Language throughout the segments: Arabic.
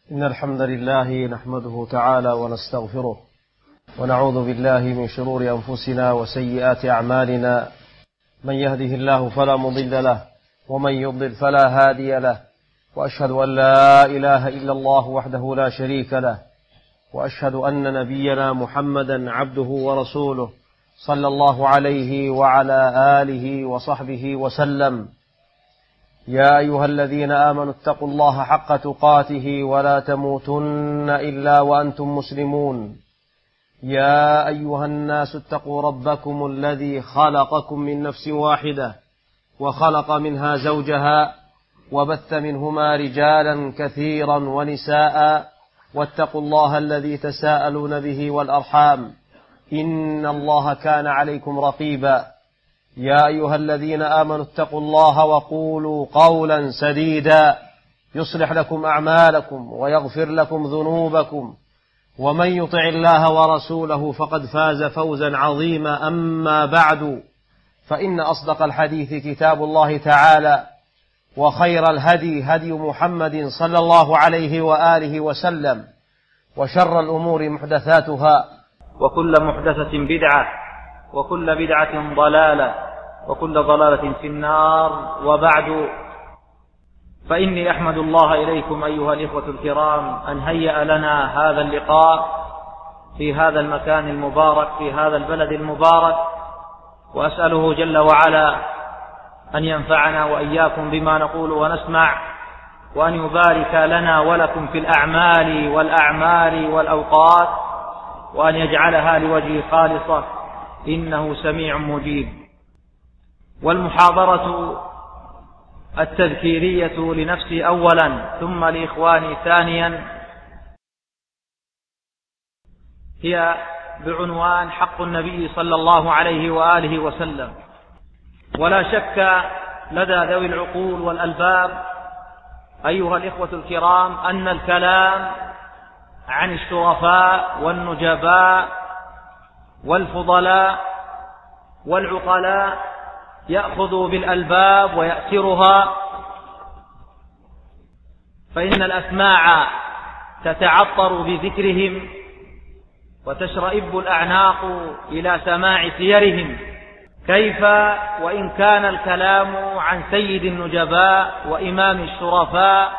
إن الحمد لله نحمده تعالى ونستغفره ونعوذ بالله من شرور أنفسنا وسيئات أعمالنا، من يهده الله فلا مضل له ومن يضلل فلا هادي له، وأشهد أن لا إله إلا الله وحده لا شريك له، وأشهد أن نبينا محمدا عبده ورسوله صلى الله عليه وعلى آله وصحبه وسلم. يا أيها الذين آمنوا اتقوا الله حق تقاته ولا تموتن إلا وأنتم مسلمون. يا أيها الناس اتقوا ربكم الذي خلقكم من نفس واحدة وخلق منها زوجها وبث منهما رجالا كثيرا ونساء، واتقوا الله الذي تساءلون به والأرحام، إن الله كان عليكم رقيبا. يا أيها الذين آمنوا اتقوا الله وقولوا قولا سديدا يصلح لكم أعمالكم ويغفر لكم ذنوبكم، ومن يطع الله ورسوله فقد فاز فوزا عظيما. أما بعد، فإن أصدق الحديث كتاب الله تعالى، وخير الهدي هدي محمد صلى الله عليه وآله وسلم، وشر الأمور محدثاتها، وكل محدثة بدعة، وكل بدعة ضلالة، وكل ضلالة في النار. وبعد، فإني أحمد الله إليكم أيها الإخوة الكرام أن هيأ لنا هذا اللقاء في هذا المكان المبارك في هذا البلد المبارك، وأسأله جل وعلا أن ينفعنا وإياكم بما نقول ونسمع، وأن يبارك لنا ولكم في الأعمال والأوقات، وأن يجعلها لوجهه خالصة، إنه سميع مجيب. والمحاضرة التذكيرية لنفسي أولا ثم لإخواني ثانيا هي بعنوان حق النبي صلى الله عليه وآله وسلم. ولا شك لدى ذوي العقول والألباب أيها الإخوة الكرام أن الكلام عن الشرفاء والنجباء والفضلاء والعقلاء يأخذ بالألباب ويأسرها، فإن الأسماع تتعطر بذكرهم وتشرئب الأعناق إلى سماع سيرهم، كيف وإن كان الكلام عن سيد النجباء وإمام الشرفاء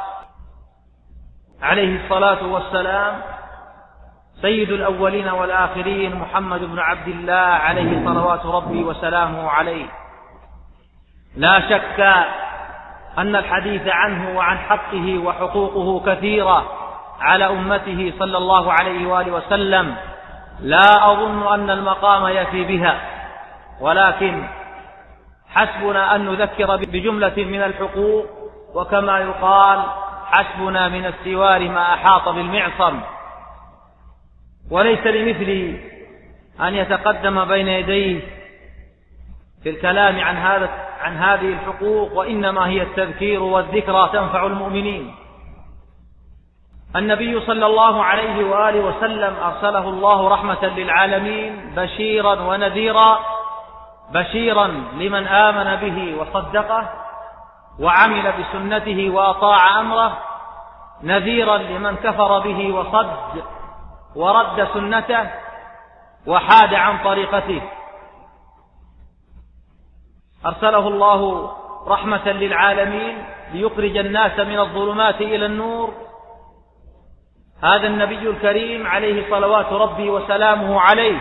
عليه الصلاة والسلام، سيد الأولين والآخرين، محمد بن عبد الله عليه صلوات ربي وسلامه عليه. لا شك أن الحديث عنه وعن حقه وحقوقه كثيرة على أمته صلى الله عليه وآله وسلم، لا أظن أن المقام يفي بها، ولكن حسبنا أن نذكر بجملة من الحقوق، وكما يقال حسبنا من السوار ما أحاط بالمعصم. وليس لمثلي أن يتقدم بين يديه في الكلام عن هذه الحقوق، وإنما هي التذكير والذكرى تنفع المؤمنين. النبي صلى الله عليه وآله وسلم أرسله الله رحمة للعالمين بشيرا ونذيرا، بشيرا لمن آمن به وصدقه وعمل بسنته وأطاع أمره، نذيرا لمن كفر به وصد ورد سنته وحاد عن طريقته. أرسله الله رحمة للعالمين ليخرج الناس من الظلمات إلى النور. هذا النبي الكريم عليه صلوات ربي وسلامه عليه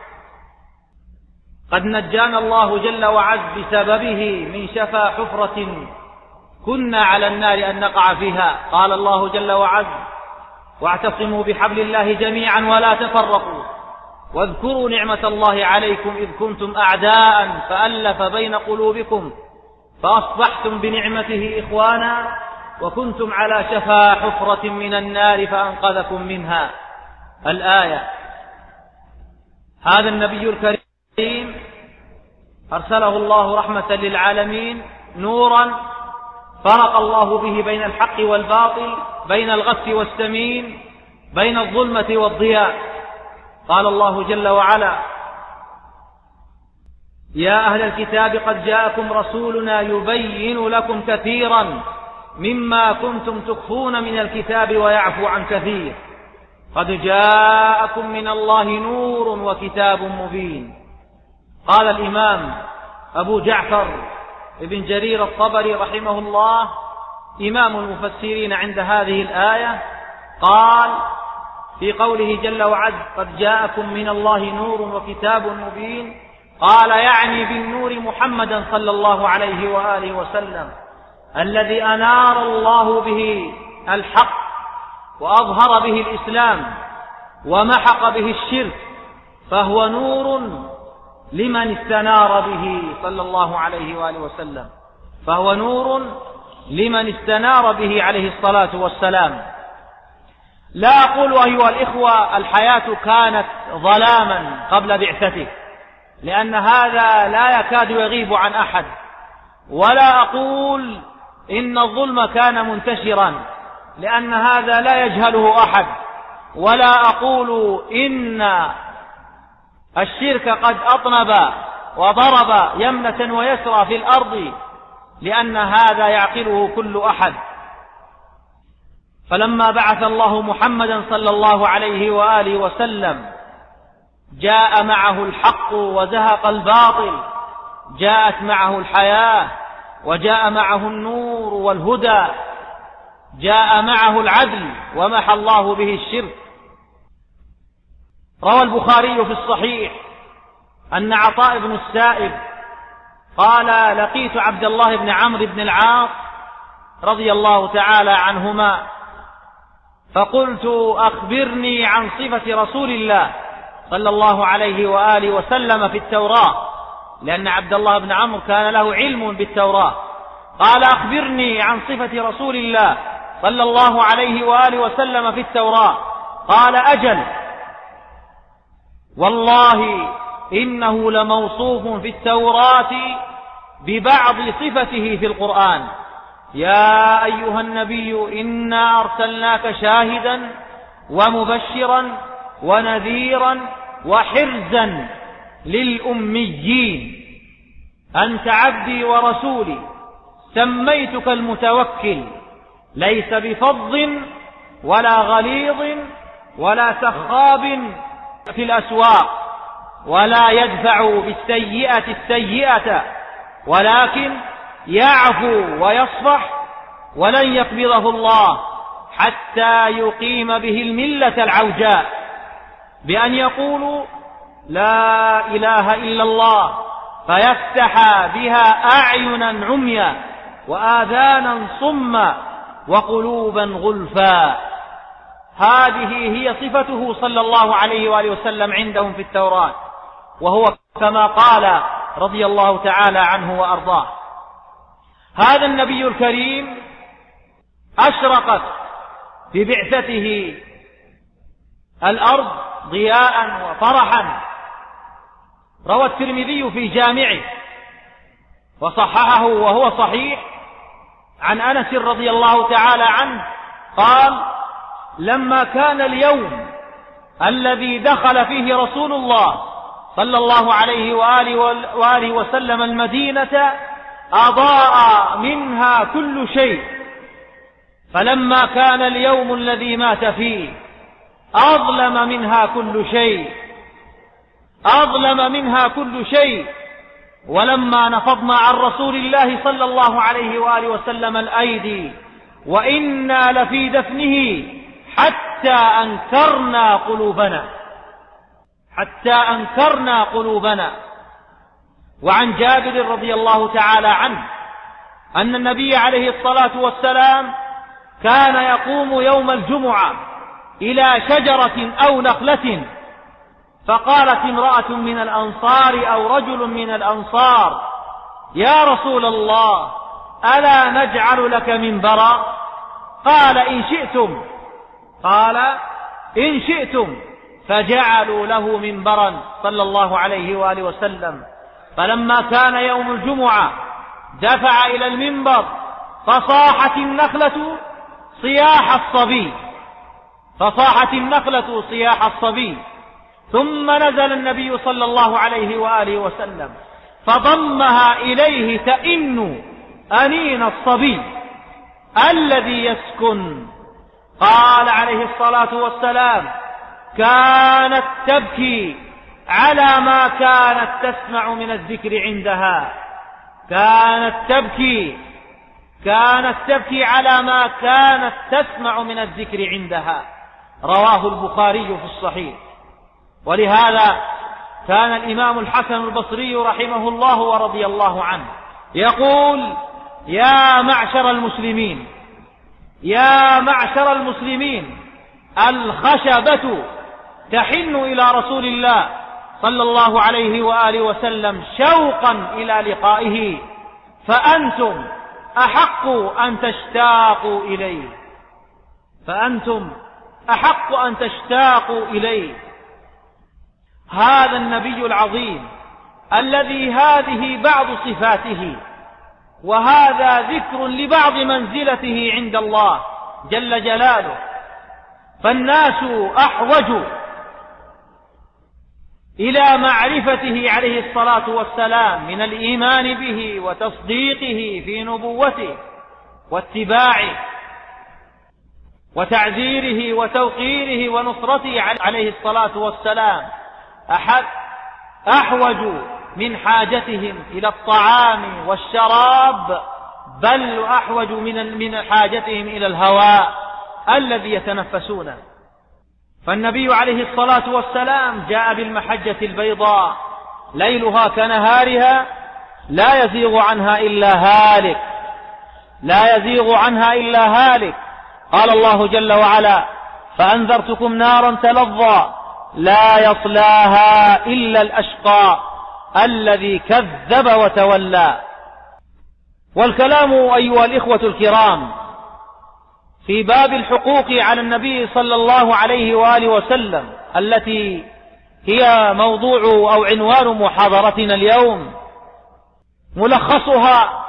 قد نجانا الله جل وعز بسببه من شفا حفرة كنا على النار أن نقع فيها. قال الله جل وعز: واعتصموا بحبل الله جميعا ولا تفرقوا، واذكروا نعمة الله عليكم إذ كنتم أعداء فألف بين قلوبكم فأصبحتم بنعمته إخوانا وكنتم على شفا حفرة من النار فأنقذكم منها. الآية. هذا النبي الكريم أرسله الله رحمة للعالمين، نورا فرق الله به بين الحق والباطل، بين الغث والسمين، بين الظلمة والضياء. قال الله جل وعلا: يا أهل الكتاب قد جاءكم رسولنا يبين لكم كثيرا مما كنتم تخفون من الكتاب ويعفو عن كثير قد جاءكم من الله نور وكتاب مبين. قال الإمام أبو جعفر ابن جرير الطبري رحمه الله إمام المفسرين عند هذه الآية، قال في قوله جل وعز قد جاءكم من الله نور وكتاب مبين، قال يعني بالنور محمدا صلى الله عليه وآله وسلم الذي أنار الله به الحق وأظهر به الإسلام ومحق به الشرك، فهو نور لمن استنار به صلى الله عليه وآله وسلم، فهو نور لمن استنار به عليه الصلاة والسلام. لا أقول أيها الإخوة الحياة كانت ظلاما قبل بعثته، لأن هذا لا يكاد يغيب عن أحد، ولا أقول إن الظلم كان منتشرا، لأن هذا لا يجهله أحد، ولا أقول إن الشرك قد أطنب وضرب يمنة ويسرى في الأرض، لأن هذا يعقله كل أحد. فلما بعث الله محمدا صلى الله عليه وآله وسلم جاء معه الحق وزهق الباطل، جاءت معه الحياة وجاء معه النور والهدى، جاء معه العدل ومحى الله به الشرك. روى البخاري في الصحيح أن عطاء بن السائب قال لقيت عبد الله بن عمرو بن العاص رضي الله تعالى عنهما فقلت أخبرني عن صفة رسول الله صلى الله عليه وآله وسلم في التوراة، لأن عبد الله بن عمرو كان له علم بالتوراة. قال أخبرني عن صفة رسول الله صلى الله عليه وآله وسلم في التوراة. قال أجل، والله إنه لموصوف في التوراة ببعض صفته في القرآن. يا أيها النبي إنا أرسلناك شاهدا ومبشرا ونذيرا وحرزا للأميين، أنت عبدي ورسولي سميتك المتوكل، ليس بفظ ولا غليظ ولا سخاب في الأسواق، ولا يدفع بالسيئة السيئة، ولكن يعفو ويصفح، ولن يقبضه الله حتى يقيم به الملة العوجاء، بأن يقولوا لا إله إلا الله فيفتح بها أعينا عميا وآذانا صما وقلوبا غلفا. هذه هي صفته صلى الله عليه وآله وسلم عندهم في التوراة، وهو كما قال رضي الله تعالى عنه وأرضاه. هذا النبي الكريم أشرقت ببعثته الأرض ضياء وفرحا. روى الترمذي في جامعه وصححه وهو صحيح عن أنس رضي الله تعالى عنه قال لما كان اليوم الذي دخل فيه رسول الله صلى الله عليه وآله وسلم المدينة أضاء منها كل شيء، فلما كان اليوم الذي مات فيه أظلم منها كل شيء، أظلم منها كل شيء. ولما نفضنا عن رسول الله صلى الله عليه وآله وسلم الأيدي وإنا لفي دفنه حتى أنكرنا قلوبنا. وعن جابر رضي الله تعالى عنه أن النبي عليه الصلاة والسلام كان يقوم يوم الجمعة إلى شجرة أو نخلة، فقالت امرأة من الأنصار أو رجل من الأنصار يا رسول الله ألا نجعل لك منبرا؟ قال إن شئتم، فجعلوا له منبرا صلى الله عليه وآله وسلم. فلما كان يوم الجمعة دفع إلى المنبر فصاحت النخلة صياح الصبي، ثم نزل النبي صلى الله عليه وآله وسلم فضمها إليه تئن أنين الصبي، الذي يسكن. قال عليه الصلاة والسلام: كانت تبكي على ما كانت تسمع من الذكر عندها. كانت تبكي على ما كانت تسمع من الذكر عندها. رواه البخاري في الصحيح. ولهذا كان الإمام الحسن البصري رحمه الله ورضي الله عنه يقول: يا معشر المسلمين، الخشبة تحن إلى رسول الله صلى الله عليه وآله وسلم شوقا إلى لقائه، فأنتم أحق أن تشتاقوا إليه. هذا النبي العظيم الذي هذه بعض صفاته، وهذا ذكر لبعض منزلته عند الله جل جلاله، فالناس أحوج إلى معرفته عليه الصلاة والسلام من الإيمان به وتصديقه في نبوته واتباعه وتعزيره وتوقيره ونصرته عليه الصلاة والسلام، أحوج من حاجتهم إلى الطعام والشراب، بل أحوج من حاجتهم إلى الهواء الذي يتنفسونه. فالنبي عليه الصلاة والسلام جاء بالمحجة البيضاء ليلها كنهارها لا يزيغ عنها إلا هالك. قال الله جل وعلا: فأنذرتكم نارا تلظى لا يصلاها إلا الأشقى الذي كذب وتولى. والكلام أيها الإخوة الكرام في باب الحقوق على النبي صلى الله عليه وآله وسلم، التي هي موضوع أو عنوان محاضرتنا اليوم، ملخصها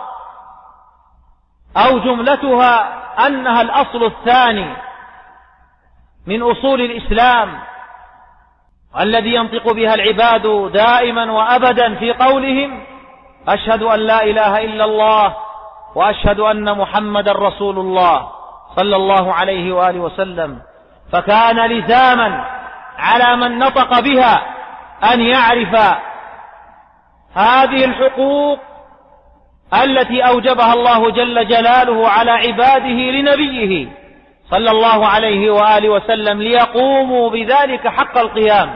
أو جملتها أنها الأصل الثاني من أصول الإسلام، الذي ينطق بها العباد دائما وأبدا في قولهم: أشهد أن لا إله إلا الله وأشهد أن محمد رسول الله صلى الله عليه وآله وسلم. فكان لزاما على من نطق بها أن يعرف هذه الحقوق التي أوجبها الله جل جلاله على عباده لنبيه صلى الله عليه وآله وسلم، ليقوموا بذلك حق القيام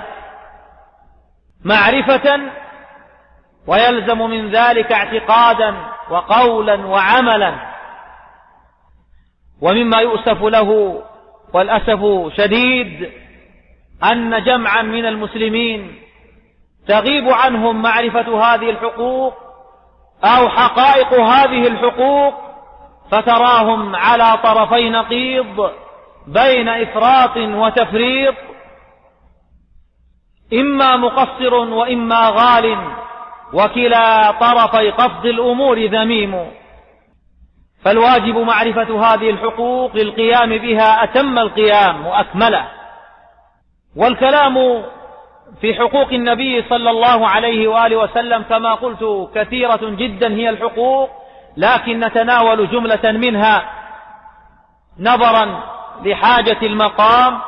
معرفة، ويلزم من ذلك اعتقادا وقولا وعملا. ومما يؤسف له والأسف شديد أن جمعا من المسلمين تغيب عنهم معرفة هذه الحقوق أو حقائق هذه الحقوق، فتراهم على طرفي نقيض بين إفراط وتفريط، إما مقصر وإما غال، وكلا طرفي قصد الأمور ذميم. فالواجب معرفة هذه الحقوق للقيام بها أتم القيام وأكمله. والكلام في حقوق النبي صلى الله عليه وآله وسلم كما قلت كثيرة جدا هي الحقوق، لكن نتناول جملة منها نظرا لحاجة المقام،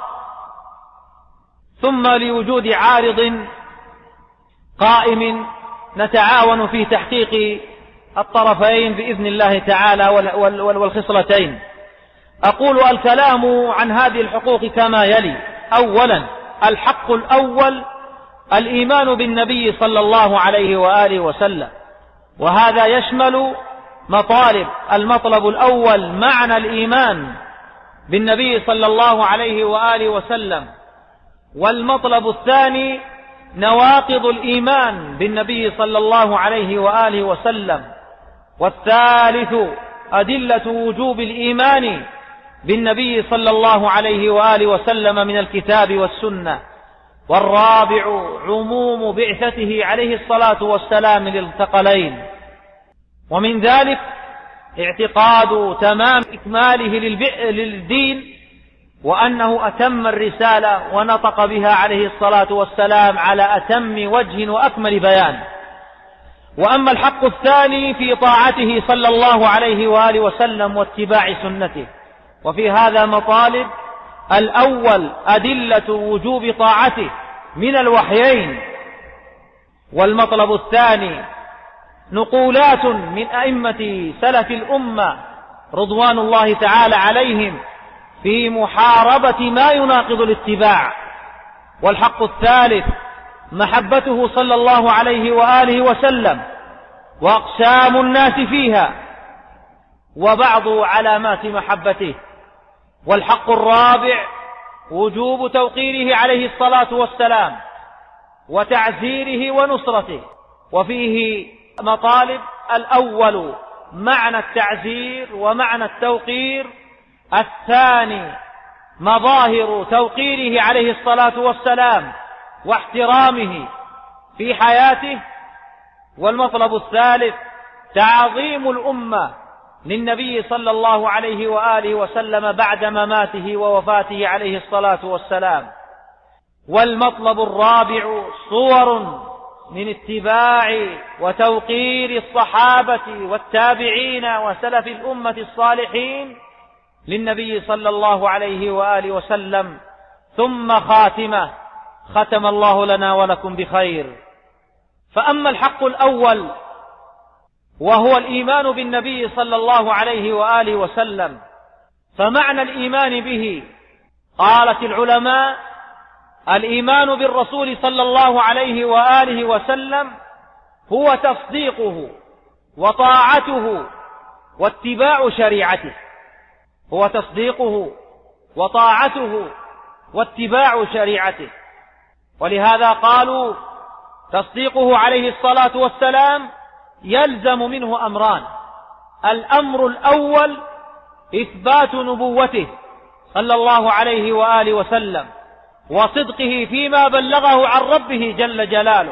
ثم لوجود عارض قائم نتعاون في تحقيق الطرفين بإذن الله تعالى والخصلتين. أقول: الكلام عن هذه الحقوق كما يلي: أولا، الحق الأول الإيمان بالنبي صلى الله عليه وآله وسلم، وهذا يشمل مطالب. المطلب الأول معنى الإيمان بالنبي صلى الله عليه وآله وسلم، والمطلب الثاني نواقض الإيمان بالنبي صلى الله عليه وآله وسلم، والثالث أدلة وجوب الإيمان بالنبي صلى الله عليه وآله وسلم من الكتاب والسنة، والرابع عموم بعثته عليه الصلاة والسلام للثقلين. ومن ذلك اعتقاد تمام إكماله للدين، وأنه أتم الرسالة ونطق بها عليه الصلاة والسلام على أتم وجه وأكمل بيان. وأما الحق الثاني في طاعته صلى الله عليه وآله وسلم واتباع سنته، وفي هذا مطالب: الأول أدلة وجوب طاعته من الوحيين، والمطلب الثاني نقولات من أئمة سلف الأمة رضوان الله تعالى عليهم في محاربة ما يناقض الاتباع، والحق الثالث محبته صلى الله عليه وآله وسلم وأقسام الناس فيها وبعض علامات محبته، والحق الرابع وجوب توقيره عليه الصلاة والسلام وتعزيره ونصرته، وفيه مطالب: الأول معنى التعزير ومعنى التوقير، الثاني مظاهر توقيره عليه الصلاة والسلام واحترامه في حياته، والمطلب الثالث تعظيم الأمة للنبي صلى الله عليه وآله وسلم بعد مماته ووفاته عليه الصلاة والسلام، والمطلب الرابع صور من اتباع وتوقير الصحابة والتابعين وسلف الأمة الصالحين للنبي صلى الله عليه وآله وسلم، ثم خاتمة: ختم الله لنا ولكم بخير. فأما الحق الأول وهو الإيمان بالنبي صلى الله عليه وآله وسلم، فمعنى الإيمان به قالت العلماء: الإيمان بالرسول صلى الله عليه وآله وسلم هو تصديقه وطاعته واتباع شريعته، هو تصديقه وطاعته واتباع شريعته. ولهذا قالوا تصديقه عليه الصلاة والسلام يلزم منه أمران: الأمر الأول إثبات نبوته صلى الله عليه وآله وسلم وصدقه فيما بلغه عن ربه جل جلاله،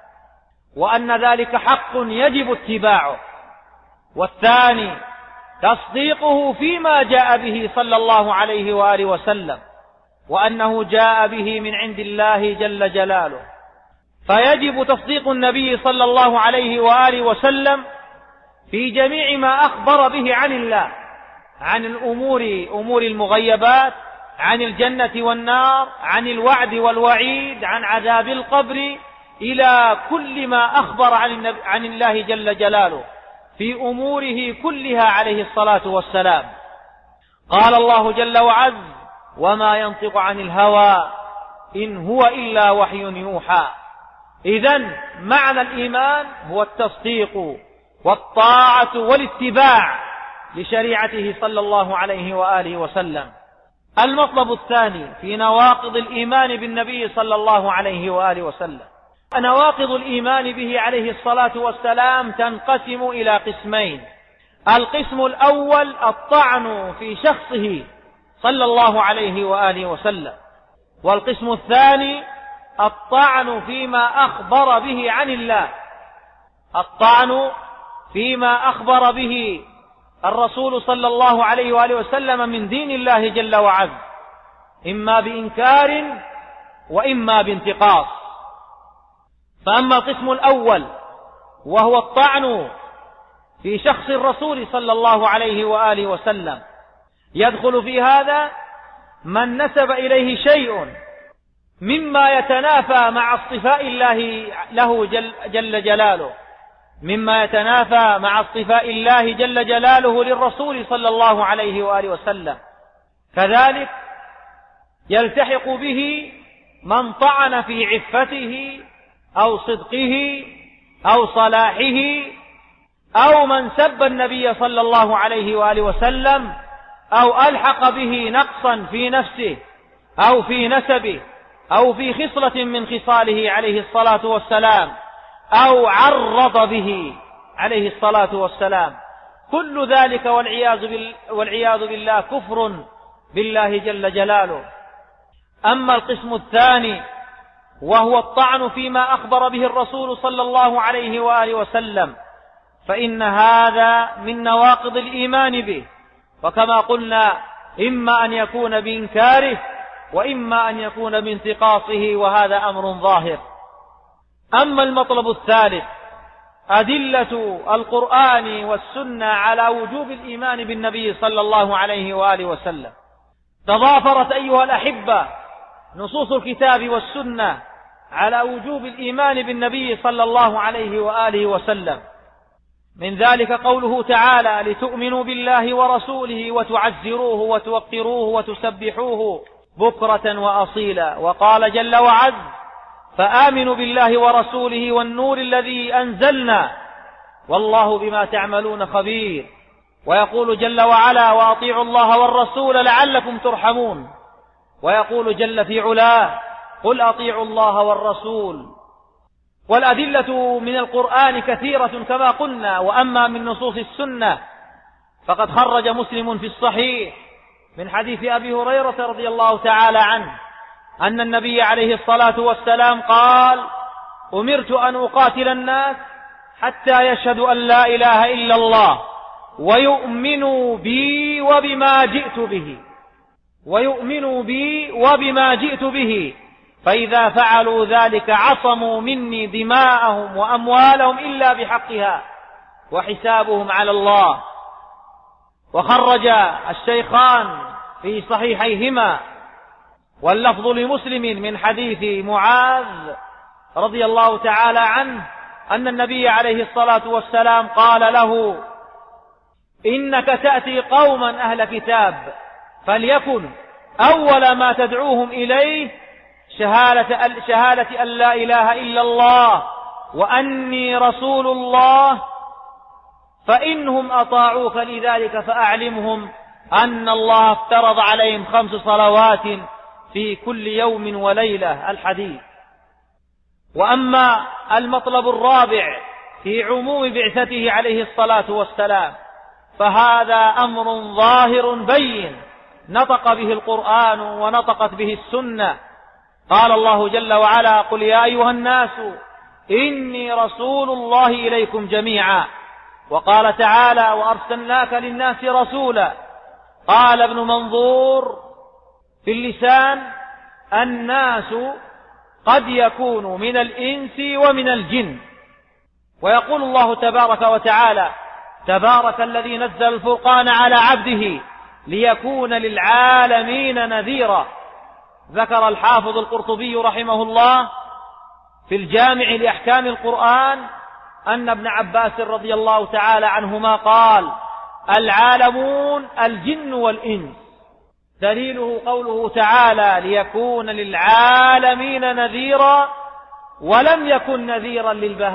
وأن ذلك حق يجب اتباعه. والثاني تصديقه فيما جاء به صلى الله عليه وآله وسلم، وأنه جاء به من عند الله جل جلاله، فيجب تصديق النبي صلى الله عليه وآله وسلم في جميع ما أخبر به عن الله، عن أمور المغيبات، عن الجنة والنار، عن الوعد والوعيد، عن عذاب القبر، إلى كل ما أخبر عن الله جل جلاله في أموره كلها عليه الصلاة والسلام. قال الله جل وعز: وما ينطق عن الهوى إن هو إلا وحي يوحى. إذن معنى الإيمان هو التصديق والطاعة والاتباع لشريعته صلى الله عليه وآله وسلم. المطلب الثاني في نواقض الإيمان بالنبي صلى الله عليه وآله وسلم. نواقض الإيمان به عليه الصلاة والسلام تنقسم إلى قسمين: القسم الأول الطعن في شخصه صلى الله عليه وآله وسلم، والقسم الثاني الطعن فيما أخبر به عن الله، الطعن فيما أخبر به الرسول صلى الله عليه وآله وسلم من دين الله جل وعز، إما بإنكار وإما بانتقاص. فأما القسم الأول وهو الطعن في شخص الرسول صلى الله عليه وآله وسلم، يدخل في هذا من نسب إليه شيء مما يتنافى مع اصطفاء الله له جل جلاله، مما يتنافى مع اصطفاء الله جل جلاله للرسول صلى الله عليه وآله وسلم. كذلك يلتحق به من طعن في عفته أو صدقه أو صلاحه، أو من سب النبي صلى الله عليه وآله وسلم، أو ألحق به نقصا في نفسه أو في نسبه أو في خصلة من خصاله عليه الصلاة والسلام، أو عرض به عليه الصلاة والسلام. كل ذلك والعياذ بالله كفر بالله جل جلاله. أما القسم الثاني وهو الطعن فيما أخبر به الرسول صلى الله عليه وآله وسلم، فإن هذا من نواقض الإيمان به، وكما قلنا إما أن يكون بإنكاره وإما أن يكون بانتقاصه، وهذا أمر ظاهر. أما المطلب الثالث أدلة القرآن والسنة على وجوب الإيمان بالنبي صلى الله عليه وآله وسلم. تضافرت أيها الأحبة نصوص الكتاب والسنة على وجوب الإيمان بالنبي صلى الله عليه وآله وسلم. من ذلك قوله تعالى: لتؤمنوا بالله ورسوله وتعزروه وتوقروه وتسبحوه بكرة وأصيلا. وقال جل وعز: فآمنوا بالله ورسوله والنور الذي أنزلنا والله بما تعملون خبير. ويقول جل وعلا: وأطيعوا الله والرسول لعلكم ترحمون. ويقول جل في علاه: قل أطيعوا الله والرسول. والأدلة من القرآن كثيرة كما قلنا. وأما من نصوص السنة فقد خرج مسلم في الصحيح من حديث أبي هريرة رضي الله تعالى عنه أن النبي عليه الصلاة والسلام قال: أمرت أن أقاتل الناس حتى يشهدوا أن لا إله إلا الله ويؤمنوا بي وبما جئت به فإذا فعلوا ذلك عصموا مني دماءهم وأموالهم إلا بحقها وحسابهم على الله. وخرج الشيخان في صحيحيهما واللفظ لمسلم من حديث معاذ رضي الله تعالى عنه أن النبي عليه الصلاة والسلام قال له: إنك تأتي قوما أهل كتاب فليكن أول ما تدعوهم إليه شهادة أن لا إله إلا الله وأني رسول الله، فإنهم أطاعوك لذلك فأعلمهم أن الله افترض عليهم 5 صلوات في كل يوم وليلة. الحديث. وأما المطلب الرابع في عموم بعثته عليه الصلاة والسلام فهذا أمر ظاهر بين نطق به القرآن ونطقت به السنة. قال الله جل وعلا: قل يا أيها الناس إني رسول الله إليكم جميعا. وقال تعالى: وأرسلناك للناس رسولا. قال ابن منظور في اللسان: الناس قد يكون من الإنس ومن الجن. ويقول الله تبارك وتعالى: تبارك الذي نزل الفرقان على عبده ليكون للعالمين نذيرا. ذكر الحافظ القرطبي رحمه الله في الجامع لأحكام القرآن أن ابن عباس رضي الله تعالى عنهما قال: العالمون الجن والإنس. دليله قوله تعالى: ليكون للعالمين نذيرا، ولم يكن نذيرا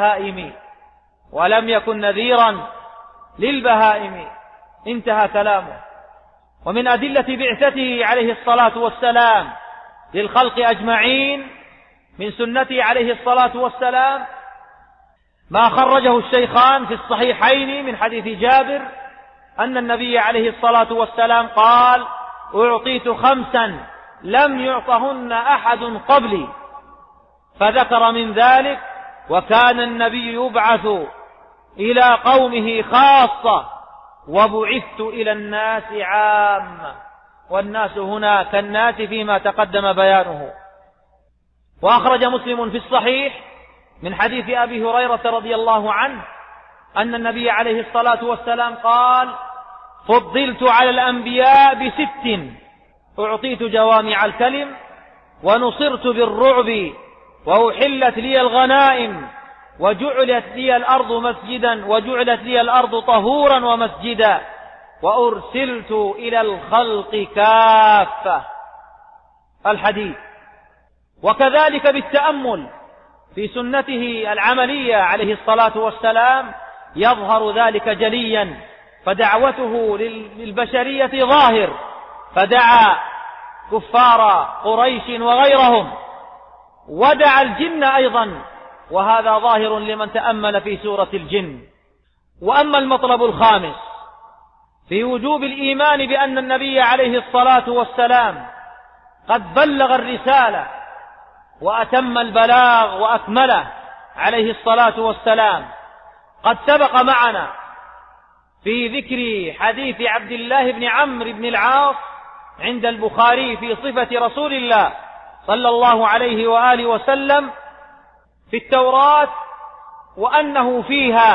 للبهائم. انتهى كلامه. ومن أدلة بعثته عليه الصلاة والسلام للخلق أجمعين من سنته عليه الصلاة والسلام ما خرجه الشيخان في الصحيحين من حديث جابر أن النبي عليه الصلاة والسلام قال: أعطيت 5 لم يعطهن أحد قبلي. فذكر من ذلك: وكان النبي يبعث إلى قومه خاصة وبعثت إلى الناس عامة. والناس هنا كالناس فيما تقدم بيانه. وأخرج مسلم في الصحيح من حديث أبي هريرة رضي الله عنه أن النبي عليه الصلاة والسلام قال: فضلت على الأنبياء ب6: أعطيت جوامع الكلم، ونصرت بالرعب، وأحلت لي الغنائم، وجعلت لي الأرض مسجدا، وجعلت لي الأرض طهورا ومسجدا، وأرسلت إلى الخلق كافة. الحديث. وكذلك بالتأمل في سنته العملية عليه الصلاة والسلام يظهر ذلك جليا. فدعوته للبشرية ظاهر، فدعا كفار قريش وغيرهم، ودعا الجن أيضا، وهذا ظاهر لمن تأمل في سورة الجن. وأما المطلب الخامس في وجوب الإيمان بأن النبي عليه الصلاة والسلام قد بلغ الرسالة وأتم البلاغ وأكمله عليه الصلاة والسلام، قد سبق معنا في ذكر حديث عبد الله بن عمرو بن العاص عند البخاري في صفة رسول الله صلى الله عليه وآله وسلم في التوراة وأنه فيها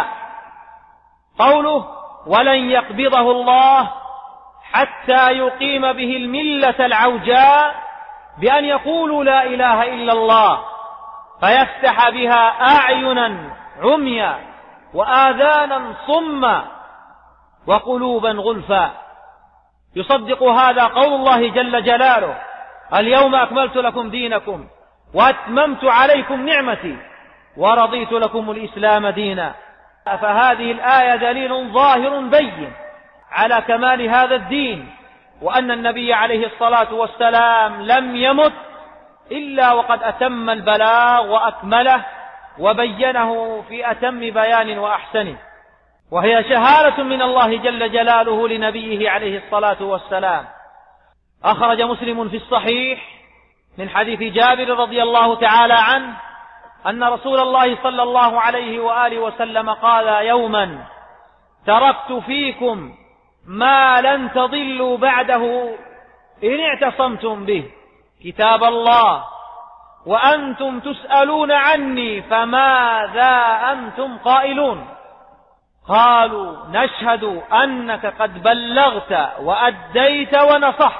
قوله: ولن يقبضه الله حتى يقيم به الملة العوجاء بأن يقولوا لا إله إلا الله، فيفتح بها أعينا عميا وآذانا صما وقلوبا غلفا. يصدق هذا قول الله جل جلاله: اليوم أكملت لكم دينكم وأتممت عليكم نعمتي ورضيت لكم الإسلام دينا. فهذه الآية دليل ظاهر بين على كمال هذا الدين، وأن النبي عليه الصلاة والسلام لم يمت إلا وقد أتم البلاغ وأكمله وبينه في أتم بيان وأحسنه، وهي شهادة من الله جل جلاله لنبيه عليه الصلاة والسلام. أخرج مسلم في الصحيح من حديث جابر رضي الله تعالى عنه أن رسول الله صلى الله عليه وآله وسلم قال يوما: تركت فيكم ما لن تضلوا بعده إن اعتصمتم به، كتاب الله، وأنتم تسألون عني فماذا أنتم قائلون؟ قالوا: نشهد أنك قد بلغت وأديت ونصحت.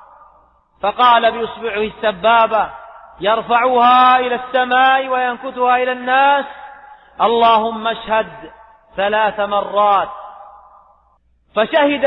فقال بإصبعه السبابة يرفعها إلى السماء وينكتها إلى الناس: اللهم اشهد 3 مرات. فشهد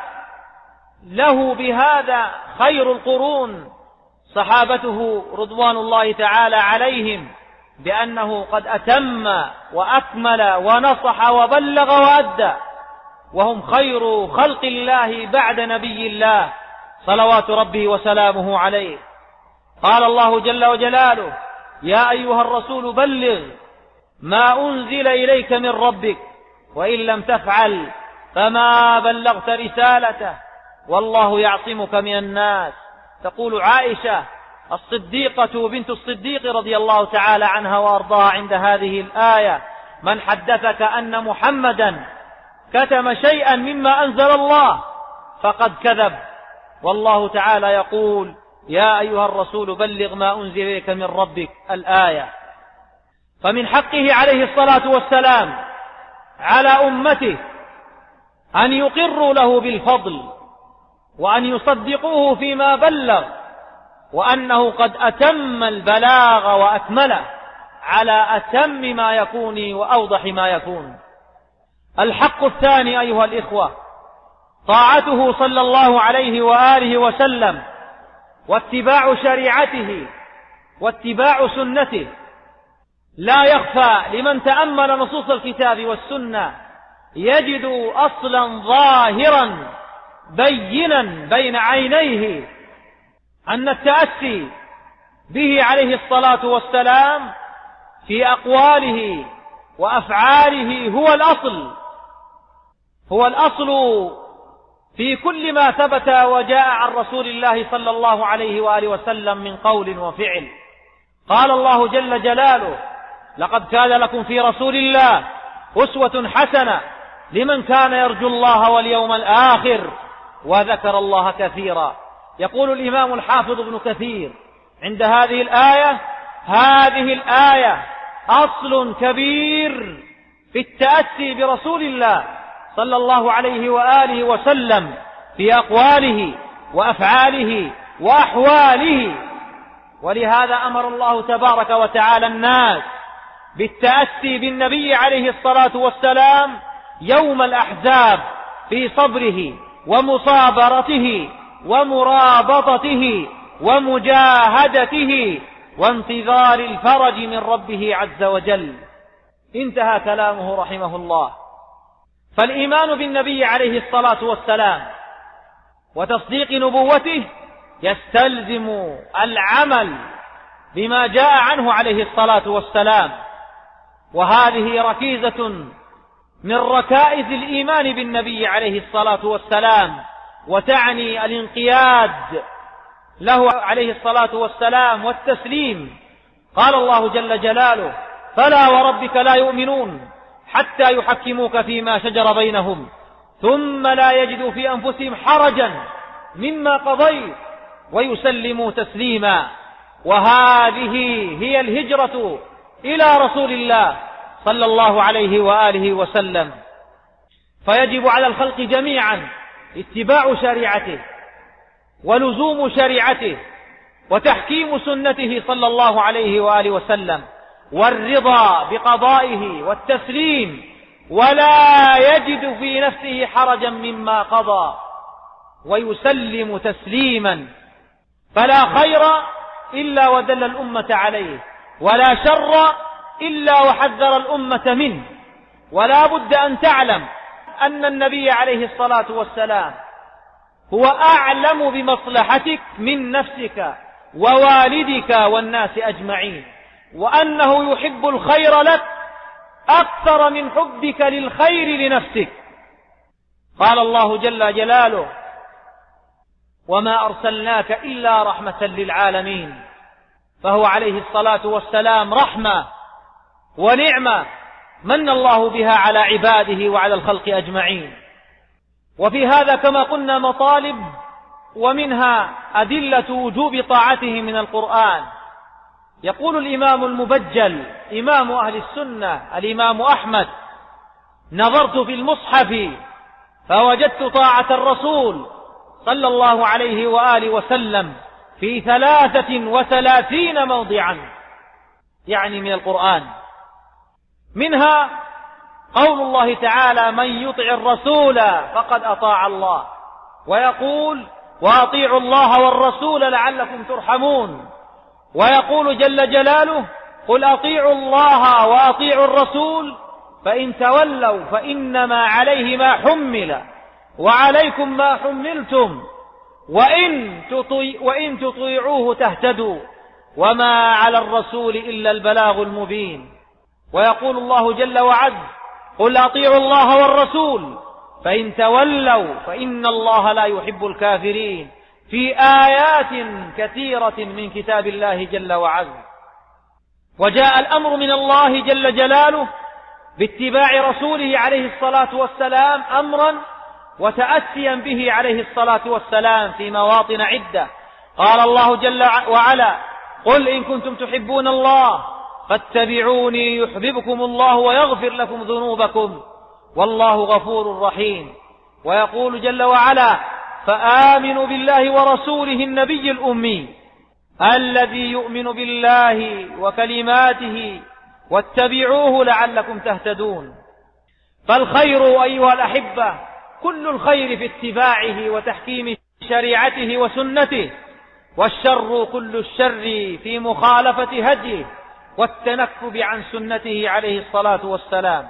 له بهذا خير القرون صحابته رضوان الله تعالى عليهم بأنه قد أتم وأكمل ونصح وبلغ وأدى، وهم خير خلق الله بعد نبي الله صلوات ربه وسلامه عليه. قال الله جل وجلاله: يا أيها الرسول بلغ ما أنزل إليك من ربك وإن لم تفعل فما بلغت رسالته والله يعصمك من الناس. تقول عائشة الصديقة بنت الصديق رضي الله تعالى عنها وأرضاها عند هذه الآية: من حدثك أن محمدا كتم شيئا مما أنزل الله فقد كذب. والله تعالى يقول: يا أيها الرسول بلغ ما أنزل إليك من ربك، الآية. فمن حقه عليه الصلاة والسلام على أمته أن يقروا له بالفضل وأن يصدقوه فيما بلغ، وأنه قد أتم البلاغ وأكمله على أتم ما يكون وأوضح ما يكون. الحق الثاني أيها الإخوة طاعته صلى الله عليه وآله وسلم واتباع شريعته واتباع سنته. لا يخفى لمن تأمل نصوص الكتاب والسنة يجد أصلا ظاهرا بينا بين عينيه أن التأسي به عليه الصلاة والسلام في أقواله وأفعاله هو الأصل في كل ما ثبت وجاء عن رسول الله صلى الله عليه وآله وسلم من قول وفعل. قال الله جل جلاله: لقد كان لكم في رسول الله أسوة حسنة لمن كان يرجو الله واليوم الآخر وذكر الله كثيرا. يقول الإمام الحافظ ابن كثير عند هذه الآية أصل كبير في التأسي برسول الله صلى الله عليه وآله وسلم في أقواله وأفعاله وأحواله. ولهذا أمر الله تبارك وتعالى الناس بالتأسي بالنبي عليه الصلاة والسلام يوم الأحزاب في صبره ومصابرته ومرابطته ومجاهدته وانتظار الفرج من ربه عز وجل. انتهى كلامه رحمه الله. فالإيمان بالنبي عليه الصلاة والسلام وتصديق نبوته يستلزم العمل بما جاء عنه عليه الصلاة والسلام، وهذه ركيزة من ركائز الإيمان بالنبي عليه الصلاة والسلام، وتعني الانقياد له عليه الصلاة والسلام والتسليم. قال الله جل جلاله: فلا وربك لا يؤمنون حتى يحكموك فيما شجر بينهم ثم لا يجدوا في أنفسهم حرجا مما قضيت ويسلموا تسليما. وهذه هي الهجرة إلى رسول الله صلى الله عليه وآله وسلم، فيجب على الخلق جميعا اتباع شريعته ولزوم شريعته وتحكيم سنته صلى الله عليه وآله وسلم، والرضا بقضائه والتسليم، ولا يجد في نفسه حرجا مما قضى ويسلم تسليما، فلا خير إلا ودل الأمة عليه، ولا شر إلا وحذر الأمة منه. ولا بد أن تعلم أن النبي عليه الصلاة والسلام هو أعلم بمصلحتك من نفسك ووالدك والناس أجمعين، وأنه يحب الخير لك أكثر من حبك للخير لنفسك. قال الله جل جلاله: وما أرسلناك إلا رحمة للعالمين. فهو عليه الصلاة والسلام رحمة ونعمة من الله بها على عباده وعلى الخلق أجمعين. وفي هذا كما قلنا مطالب، ومنها أدلة وجوب طاعته من القرآن. يقول الإمام المبجل إمام أهل السنة الإمام أحمد: نظرت في المصحف فوجدت طاعة الرسول صلى الله عليه وآله وسلم في 33 موضعا، يعني من القرآن. منها قول الله تعالى: من يطع الرسول فقد أطاع الله، ويقول: وأطيعوا الله والرسول لعلكم ترحمون. ويقول جل جلاله: قل أطيعوا الله وأطيعوا الرسول فإن تولوا فإنما عليه ما حمل وعليكم ما حملتم وإن تطيعوه تهتدوا وما على الرسول إلا البلاغ المبين. ويقول الله جل وعز: قل أطيعوا الله والرسول فإن تولوا فإن الله لا يحب الكافرين، في آيات كثيرة من كتاب الله جل وعز. وجاء الأمر من الله جل جلاله باتباع رسوله عليه الصلاة والسلام أمرا وتأسيا به عليه الصلاة والسلام في مواطن عدة. قال الله جل وعلا: قل إن كنتم تحبون الله فاتبعوني يحببكم الله ويغفر لكم ذنوبكم والله غفور رحيم. ويقول جل وعلا: فآمنوا بالله ورسوله النبي الأمي الذي يؤمن بالله وكلماته واتبعوه لعلكم تهتدون. فالخير أيها الأحبة كل الخير في اتباعه وتحكيم شريعته وسنته، والشر كل الشر في مخالفة هديه والتنكب عن سنته عليه الصلاة والسلام.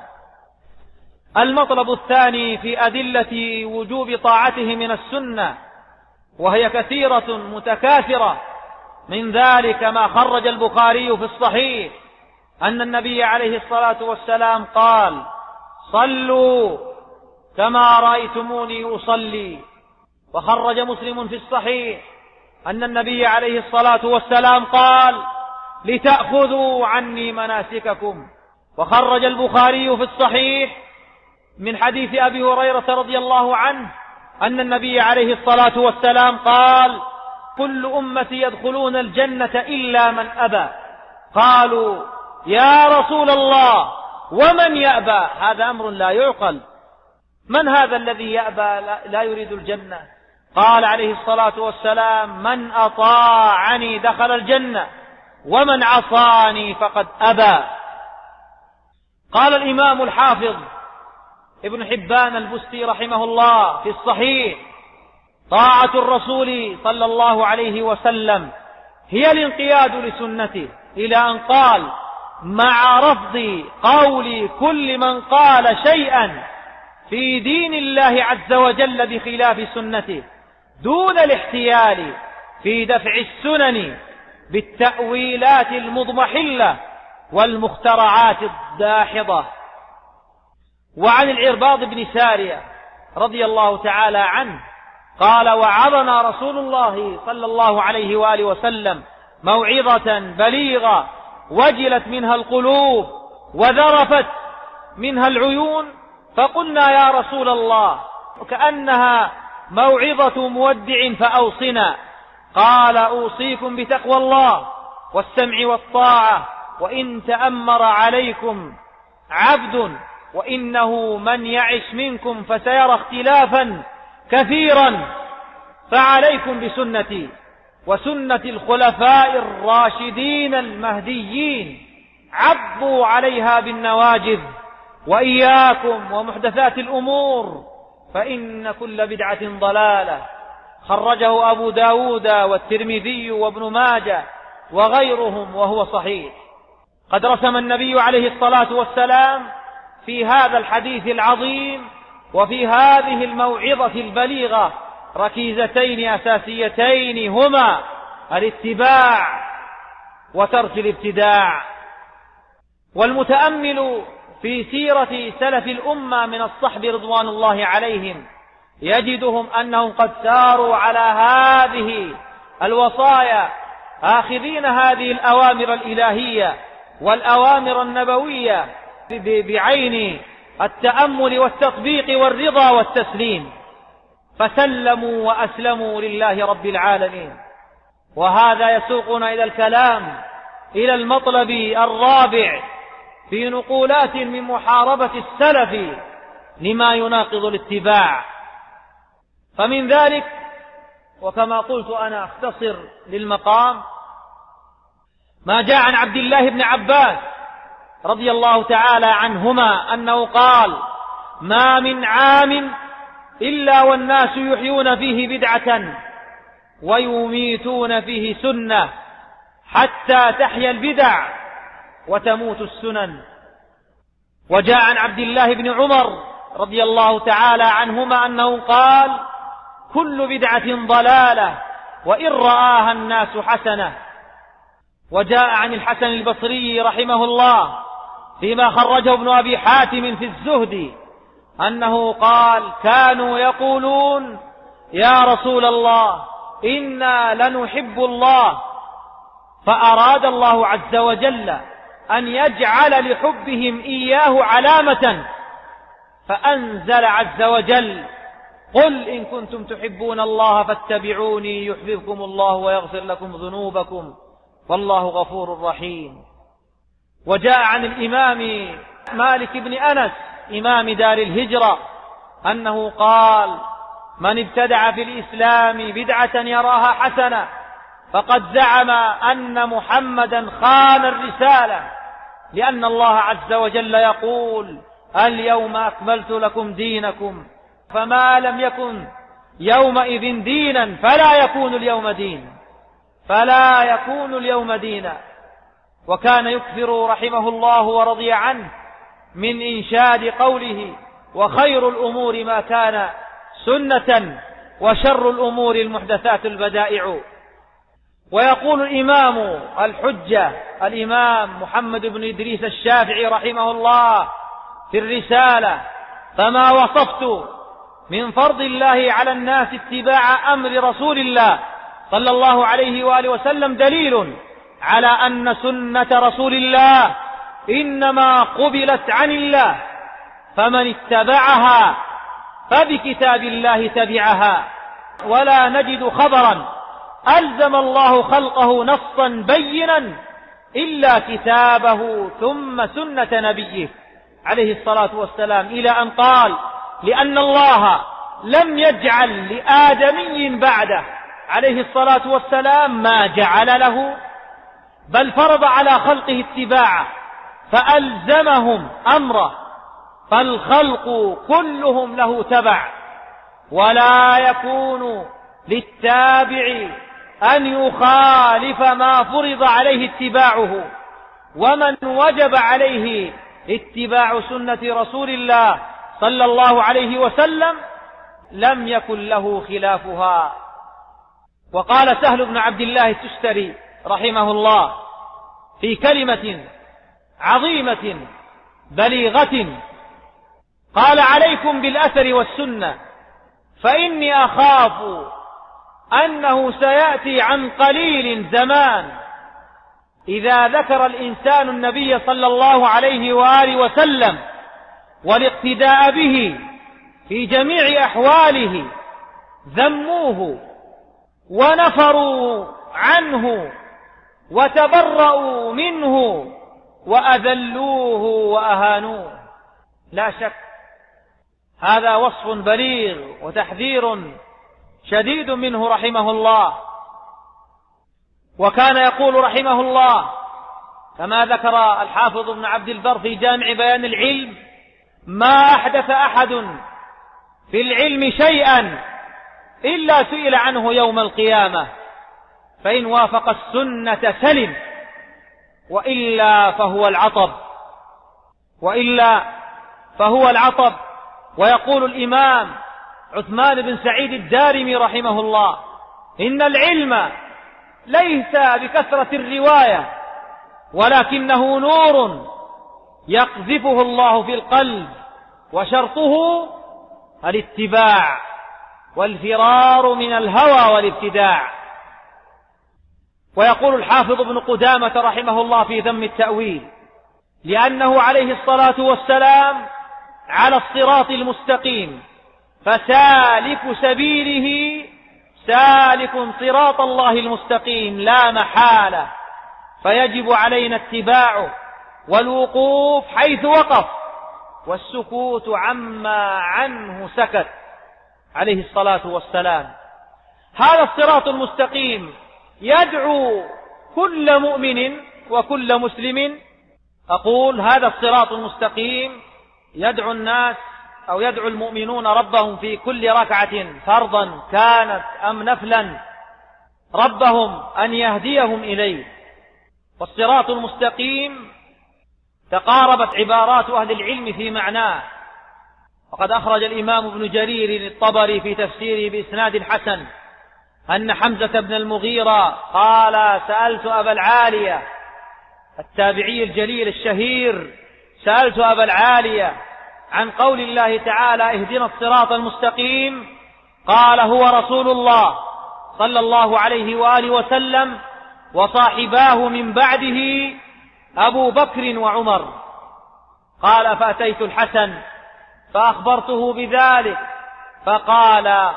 المطلب الثاني في أدلة وجوب طاعته من السنة، وهي كثيرة متكاثرة، من ذلك ما خرج البخاري في الصحيح أن النبي عليه الصلاة والسلام قال: صلوا كما رأيتموني أصلي. وخرج مسلم في الصحيح أن النبي عليه الصلاة والسلام قال: لتأخذوا عني مناسككم. وخرج البخاري في الصحيح من حديث أبي هريرة رضي الله عنه أن النبي عليه الصلاة والسلام قال: كل أمتي يدخلون الجنة إلا من أبى. قالوا: يا رسول الله ومن يأبى؟ هذا أمر لا يعقل، من هذا الذي يأبى لا يريد الجنة؟ قال عليه الصلاة والسلام: من أطاعني دخل الجنة ومن عصاني فقد أبى. قال الإمام الحافظ ابن حبان البستي رحمه الله في الصحيح: طاعة الرسول صلى الله عليه وسلم هي الانقياد لسنته، إلى أن قال: مع رفض قول كل من قال شيئا في دين الله عز وجل بخلاف سنته، دون الاحتيال في دفع السنن بالتأويلات المضمحلة والمخترعات الداحضة. وعن العرباض بن سارية رضي الله تعالى عنه قال: وعظنا رسول الله صلى الله عليه وآله وسلم موعظة بليغة وجلت منها القلوب وذرفت منها العيون، فقلنا: يا رسول الله كأنها موعظة مودع فأوصنا. قال: أوصيكم بتقوى الله والسمع والطاعة، وإن تأمر عليكم عبد وإنه من يعش منكم فسيرى اختلافا كثيرا فعليكم بسنتي وسنة الخلفاء الراشدين المهديين عضوا عليها بالنواجذ وإياكم ومحدثات الأمور فإن كل بدعة ضلالة. خرجه أبو داود والترمذي وابن ماجه وغيرهم وهو صحيح. قد رسم النبي عليه الصلاة والسلام في هذا الحديث العظيم وفي هذه الموعظة البليغة ركيزتين أساسيتين هما الاتباع وترك الابتداع. والمتأمل في سيرة سلف الأمة من الصحب رضوان الله عليهم يجدهم أنهم قد ساروا على هذه الوصايا آخذين هذه الأوامر الإلهية والأوامر النبوية بعين التأمل والتطبيق والرضا والتسليم، فسلموا وأسلموا لله رب العالمين. وهذا يسوقنا إلى الكلام إلى المطلب الرابع في نقولات من محاربة السلف لما يناقض الاتباع. فمن ذلك، وكما قلت أنا أختصر للمقام، ما جاء عن عبد الله بن عباس رضي الله تعالى عنهما أنه قال: ما من عام إلا والناس يحيون فيه بدعة ويميتون فيه سنة حتى تحيا البدع وتموت السنن. وجاء عن عبد الله بن عمر رضي الله تعالى عنهما أنه قال: كل بدعة ضلالة وإن رآها الناس حسنة. وجاء عن الحسن البصري رحمه الله فيما خرجه ابن أبي حاتم في الزهد أنه قال: كانوا يقولون يا رسول الله إنا لنحب الله، فأراد الله عز وجل أن يجعل لحبهم إياه علامة فأنزل عز وجل: قل إن كنتم تحبون الله فاتبعوني يحببكم الله ويغفر لكم ذنوبكم والله غفور رحيم. وجاء عن الإمام مالك بن أنس إمام دار الهجرة أنه قال: من ابتدع في الإسلام بدعة يراها حسنة فقد زعم أن محمدا خان الرسالة، لأن الله عز وجل يقول: اليوم أكملت لكم دينكم، فما لم يكن يومئذ دينا فلا يكون اليوم دينا. وكان يكثر رحمه الله ورضي عنه من إنشاد قوله: وخير الأمور ما كان سنة وشر الأمور المحدثات البدائع. ويقول الإمام الحجة الإمام محمد بن إدريس الشافعي رحمه الله في الرسالة: فما وصفت من فرض الله على الناس اتباع أمر رسول الله صلى الله عليه وآله وسلم دليل على أن سنة رسول الله إنما قبلت عن الله، فمن اتبعها فبكتاب الله تبعها. ولا نجد خبرا ألزم الله خلقه نصا بينا إلا كتابه ثم سنة نبيه عليه الصلاة والسلام، إلى أن قال: لأن الله لم يجعل لآدمي بعده عليه الصلاة والسلام ما جعل له، بل فرض على خلقه اتباعه فألزمهم أمره، فالخلق كلهم له تبع، ولا يكون للتابع أن يخالف ما فرض عليه اتباعه. ومن وجب عليه اتباع سنة رسول الله صلى الله عليه وسلم لم يكن له خلافها. وقال سهل بن عبد الله التستري رحمه الله في كلمة عظيمة بليغة، قال: عليكم بالأثر والسنة، فإني أخاف أنه سيأتي عن قليل زمان إذا ذكر الإنسان النبي صلى الله عليه وآله وسلم والاقتداء به في جميع أحواله ذموه ونفروا عنه وتبرؤوا منه وأذلوه وأهانوه. لا شك هذا وصف بليغ وتحذير شديد منه رحمه الله. وكان يقول رحمه الله كما ذكر الحافظ ابن عبد البر في جامع بيان العلم: ما أحدث أحد في العلم شيئا إلا سئل عنه يوم القيامة، فإن وافق السنة سلم، وإلا فهو العطب. ويقول الإمام عثمان بن سعيد الدارمي رحمه الله: إن العلم ليس بكثرة الرواية، ولكنه نور يقذفه الله في القلب، وشرطه الاتباع والفرار من الهوى والابتداع. ويقول الحافظ ابن قدامة رحمه الله في ذم التأويل: لأنه عليه الصلاة والسلام على الصراط المستقيم، فسالك سبيله سالك صراط الله المستقيم لا محالة، فيجب علينا اتباعه والوقوف حيث وقف، والسكوت عما عنه سكت عليه الصلاة والسلام. هذا الصراط المستقيم يدعو كل مؤمن وكل مسلم. أقول هذا الصراط المستقيم يدعو الناس أو يدعو المؤمنون ربهم في كل ركعة فرضا كانت أم نفلا ربهم أن يهديهم إليه. والصراط المستقيم تقاربت عبارات أهل العلم في معناه، وقد أخرج الإمام ابن جرير الطبري في تفسيره بإسناد حسن أن حمزة بن المغيرة قال: سألت أبا العالية التابعي الجليل الشهير، سألت أبا العالية عن قول الله تعالى: اهدنا الصراط المستقيم، قال: هو رسول الله صلى الله عليه وآله وسلم وصاحباه من بعده أبو بكر وعمر. قال: فأتيت الحسن فأخبرته بذلك، فقال: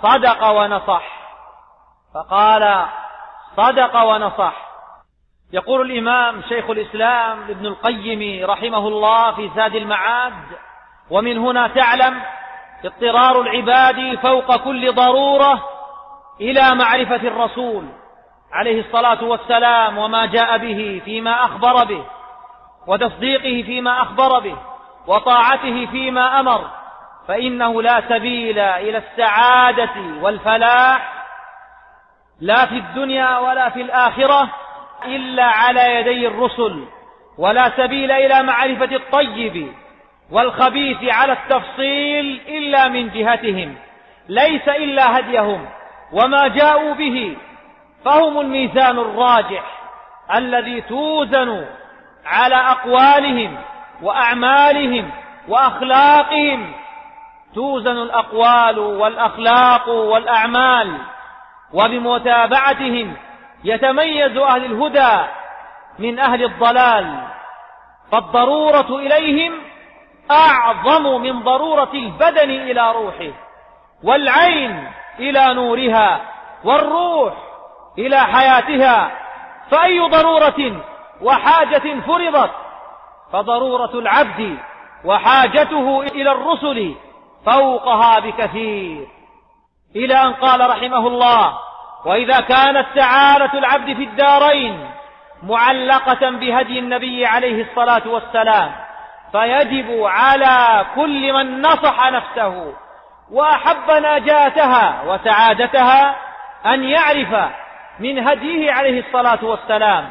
صدق ونصح. يقول الإمام شيخ الإسلام ابن القيم رحمه الله في زاد المعاد: ومن هنا تعلم اضطرار العباد فوق كل ضرورة إلى معرفة الرسول عليه الصلاة والسلام وما جاء به فيما أخبر به، وتصديقه فيما أخبر به، وطاعته فيما أمر، فإنه لا سبيل إلى السعادة والفلاح لا في الدنيا ولا في الآخرة إلا على يدي الرسل، ولا سبيل إلى معرفة الطيب والخبيث على التفصيل إلا من جهتهم، ليس إلا هديهم وما جاءوا به، فهم الميزان الراجح الذي توزن على أقوالهم وأعمالهم وأخلاقهم، توزن الأقوال والأخلاق والأعمال، وبمتابعتهم يتميز أهل الهدى من أهل الضلال، فالضرورة إليهم أعظم من ضرورة البدن إلى روحه، والعين إلى نورها، والروح إلى حياتها. فأي ضرورة وحاجة فرضت فضرورة العبد وحاجته إلى الرسل فوقها بكثير، إلى أن قال رحمه الله: وإذا كانت سعادة العبد في الدارين معلقة بهدي النبي عليه الصلاة والسلام، فيجب على كل من نصح نفسه وأحب نجاتها وسعادتها أن يعرف من هديه عليه الصلاة والسلام،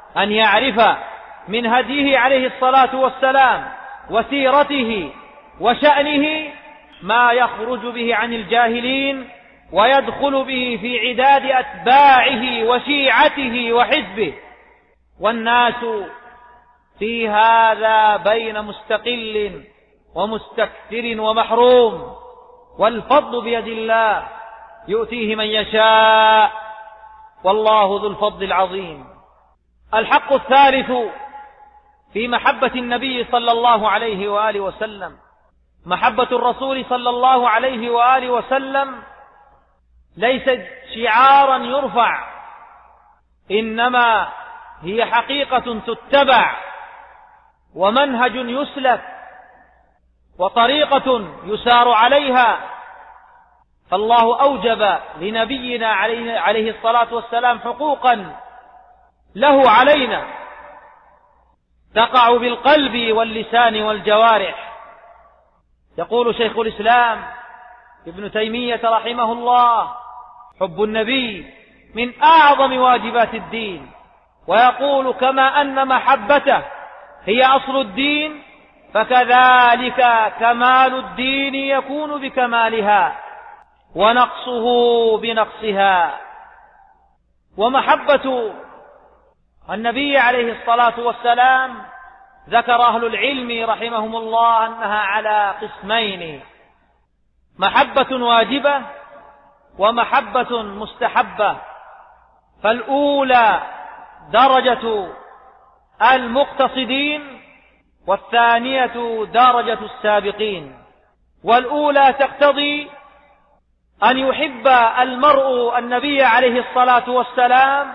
وسيرته وشأنه ما يخرج به عن الجاهلين ويدخل به في عداد أتباعه وشيعته وحزبه. والناس في هذا بين مستقل ومستكثر ومحروم، والفضل بيد الله يؤتيه من يشاء، والله ذو الفضل العظيم. الحق الثالث في محبة النبي صلى الله عليه وآله وسلم، محبة الرسول صلى الله عليه وآله وسلم ليست شعارا يرفع، إنما هي حقيقة تتبع ومنهج يسلك وطريقة يسار عليها. فالله أوجب لنبينا عليه الصلاة والسلام حقوقا له علينا تقع بالقلب واللسان والجوارح. يقول شيخ الإسلام ابن تيمية رحمه الله: حب النبي من أعظم واجبات الدين. ويقول: كما أن محبته هي أصل الدين، فكذلك كمال الدين يكون بكمالها ونقصه بنقصها. ومحبة النبي عليه الصلاة والسلام ذكر أهل العلم رحمهم الله أنها على قسمين: محبة واجبة ومحبة مستحبة. فالأولى درجة المقتصدين، والثانية درجة السابقين. والأولى تقتضي أن يحب المرء النبي عليه الصلاة والسلام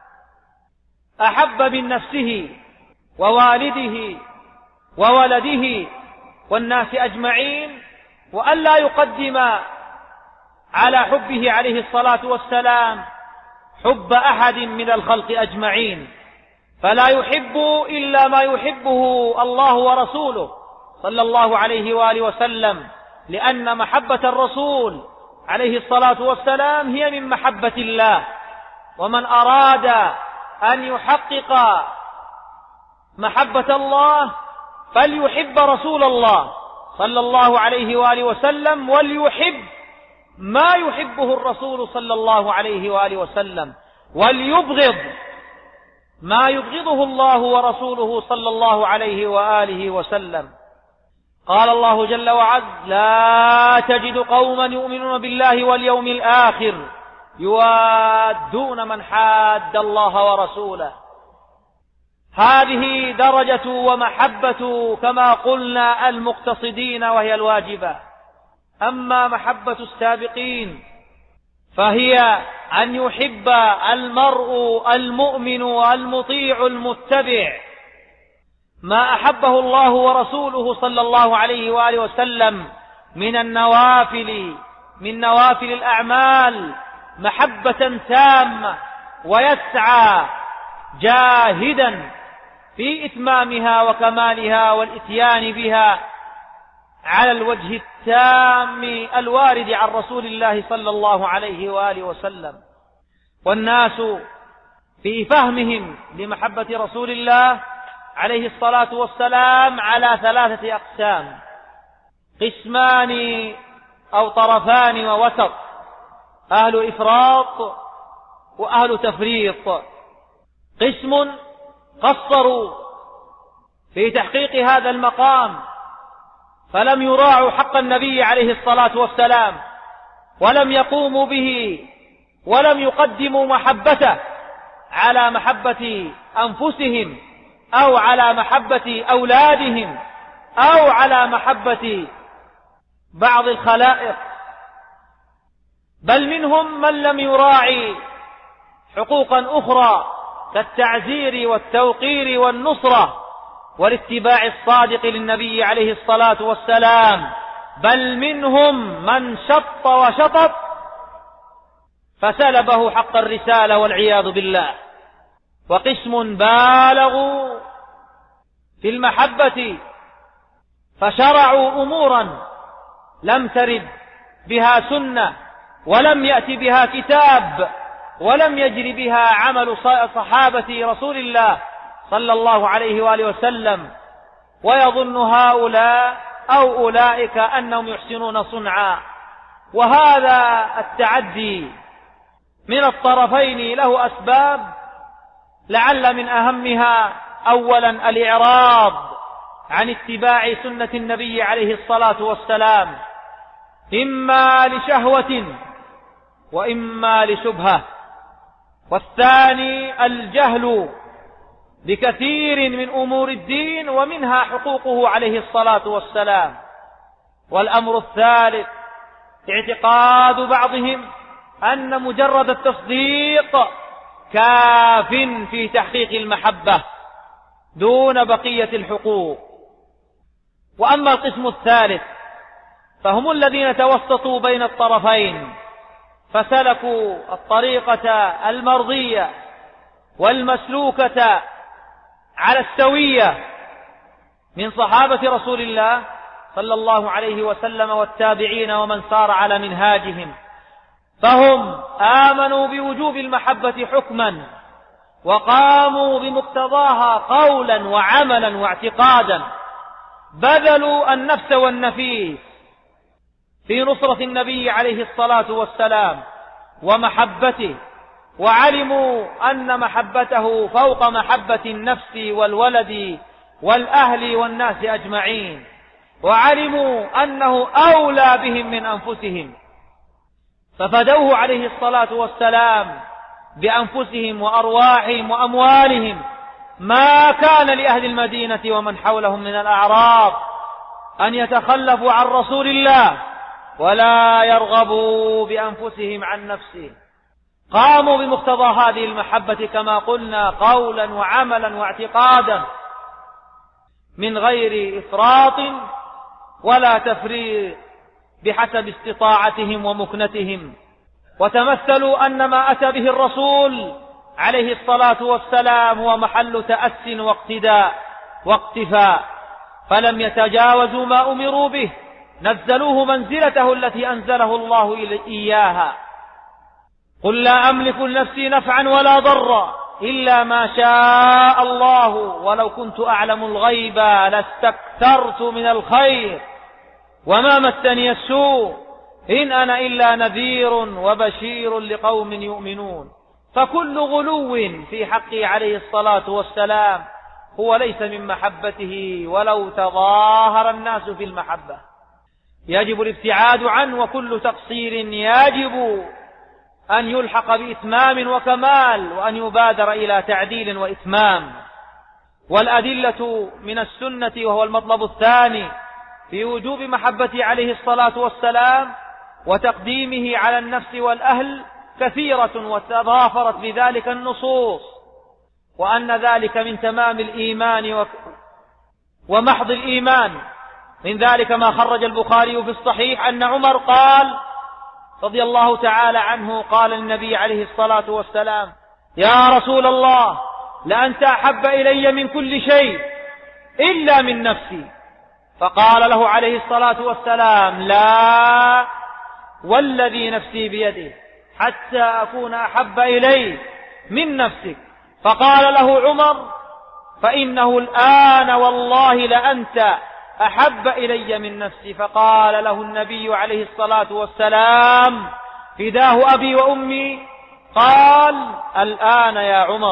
أحب من نفسه ووالده وولده والناس أجمعين، وأن لا يقدم على حبه عليه الصلاة والسلام حب أحد من الخلق أجمعين، فلا يحب إلا ما يحبه الله ورسوله صلى الله عليه وآله وسلم، لأن محبة الرسول عليه الصلاة والسلام هي من محبة الله. ومن أراد أن يحقق محبة الله فليحب رسول الله صلى الله عليه وآله وسلم، وليحب ما يحبه الرسول صلى الله عليه وآله وسلم، وليبغض ما يبغضه الله ورسوله صلى الله عليه وآله وسلم. قال الله جل وعز: لا تجد قوما يؤمنون بالله واليوم الآخر يوادون من حاد الله ورسوله. هذه درجة ومحبة كما قلنا المقتصدين، وهي الواجبة. أما محبة السابقين فهي أن يحب المرء المؤمن المطيع المتبع ما أحبه الله ورسوله صلى الله عليه وآله وسلم من نوافل الأعمال محبة تامة، ويسعى جاهدا في إتمامها وكمالها والإتيان بها على الوجه التام الوارد عن رسول الله صلى الله عليه وآله وسلم. والناس في فهمهم لمحبة رسول الله عليه الصلاة والسلام على 3 أقسام: قسمان أو طرفان ووسط، أهل إفراط وأهل تفريط. قسم قصروا في تحقيق هذا المقام فلم يراعوا حق النبي عليه الصلاة والسلام، ولم يقوموا به، ولم يقدموا محبته على محبة أنفسهم أو على محبة أولادهم أو على محبة بعض الخلائق. بل منهم من لم يراعي حقوقا أخرى كالتعزير والتوقير والنصرة والاتباع الصادق للنبي عليه الصلاة والسلام. بل منهم من شط وشطط فسلبه حق الرسالة والعياذ بالله. وقسم بالغوا في المحبة فشرعوا أمورا لم ترد بها سنة، ولم يأتي بها كتاب، ولم يجري بها عمل صحابة رسول الله صلى الله عليه وآله وسلم، ويظن هؤلاء أو أولئك أنهم يحسنون صنعا. وهذا التعدي من الطرفين له أسباب، لعل من أهمها أولا الإعراض عن اتباع سنة النبي عليه الصلاة والسلام، إما لشهوة وإما لشبهة. والثاني الجهل بكثير من أمور الدين ومنها حقوقه عليه الصلاة والسلام. والأمر الثالث اعتقاد بعضهم أن مجرد التصديق كاف في تحقيق المحبة، دون بقية الحقوق. وأما القسم الثالث فهم الذين توسطوا بين الطرفين، فسلكوا الطريقة المرضية والمسلوكة على السوية من صحابة رسول الله صلى الله عليه وسلم والتابعين ومن سار على منهاجهم، فهم آمنوا بوجوب المحبة حكما وقاموا بمقتضاها قولا وعملا واعتقادا، بذلوا النفس والنفيس في نصرة النبي عليه الصلاة والسلام ومحبته، وعلموا أن محبته فوق محبة النفس والولد والأهل والناس أجمعين، وعلموا أنه أولى بهم من أنفسهم، ففدوه عليه الصلاة والسلام بأنفسهم وأرواحهم وأموالهم، ما كان لأهل المدينة ومن حولهم من الأعراب أن يتخلفوا عن رسول الله ولا يرغبوا بأنفسهم عن نفسه. قاموا بمقتضى هذه المحبة كما قلنا قولا وعملا واعتقادا من غير إفراط ولا تفريط بحسب استطاعتهم ومكنتهم، وتمثلوا أن ما أتى به الرسول عليه الصلاة والسلام هو محل تأس واقتداء واقتفاء، فلم يتجاوزوا ما أمروا به، نزلوه منزلته التي أنزله الله إياها. قل لا أملك لنفسي نفعا ولا ضرا إلا ما شاء الله ولو كنت أعلم الغيب لاستكثرت من الخير وما مسني السوء إن أنا إلا نذير وبشير لقوم يؤمنون. فكل غلو في حقه عليه الصلاة والسلام هو ليس من محبته ولو تظاهر الناس في المحبة، يجب الابتعاد عنه، وكل تقصير يجب أن يلحق بإتمام وكمال، وأن يبادر إلى تعديل وإتمام. والأدلة من السنة وهو المطلب الثاني في وجوب محبة عليه الصلاة والسلام وتقديمه على النفس والأهل كثيرة، وتضافرت بذلك النصوص، وأن ذلك من تمام الإيمان ومحض الإيمان. من ذلك ما خرج البخاري في الصحيح أن عمر قال رضي الله تعالى عنه قال النبي عليه الصلاة والسلام: يا رسول الله لأنت أحب إلي من كل شيء إلا من نفسي. فقال له عليه الصلاة والسلام: لا والذي نفسي بيده حتى أكون أحب إلي من نفسك. فقال له عمر: فإنه الآن والله لأنت أحب إلي من نفسي. فقال له النبي عليه الصلاة والسلام: فداه أبي وأمي. قال: الآن يا عمر.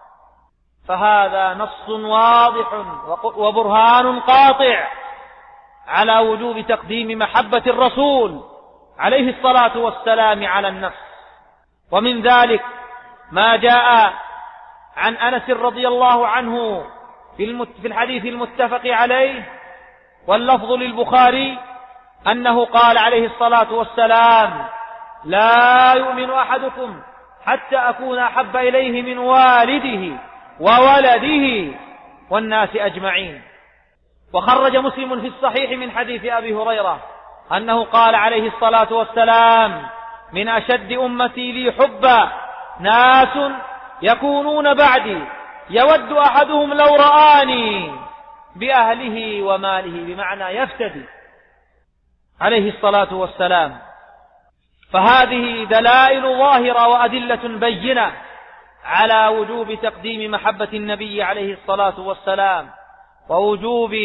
فهذا نص واضح وبرهان قاطع على وجوب تقديم محبة الرسول عليه الصلاة والسلام على النفس. ومن ذلك ما جاء عن أنس رضي الله عنه في الحديث المتفق عليه واللفظ للبخاري أنه قال عليه الصلاة والسلام: لا يؤمن أحدكم حتى أكون أحب إليه من والده وولده والناس أجمعين. وخرج مسلم في الصحيح من حديث أبي هريرة أنه قال عليه الصلاة والسلام: من أشد أمتي لي حبا ناس يكونون بعدي يود أحدهم لو رآني بأهله وماله، بمعنى يفتدي عليه الصلاة والسلام. فهذه دلائل ظاهرة وأدلة بينة على وجوب تقديم محبة النبي عليه الصلاة والسلام ووجوب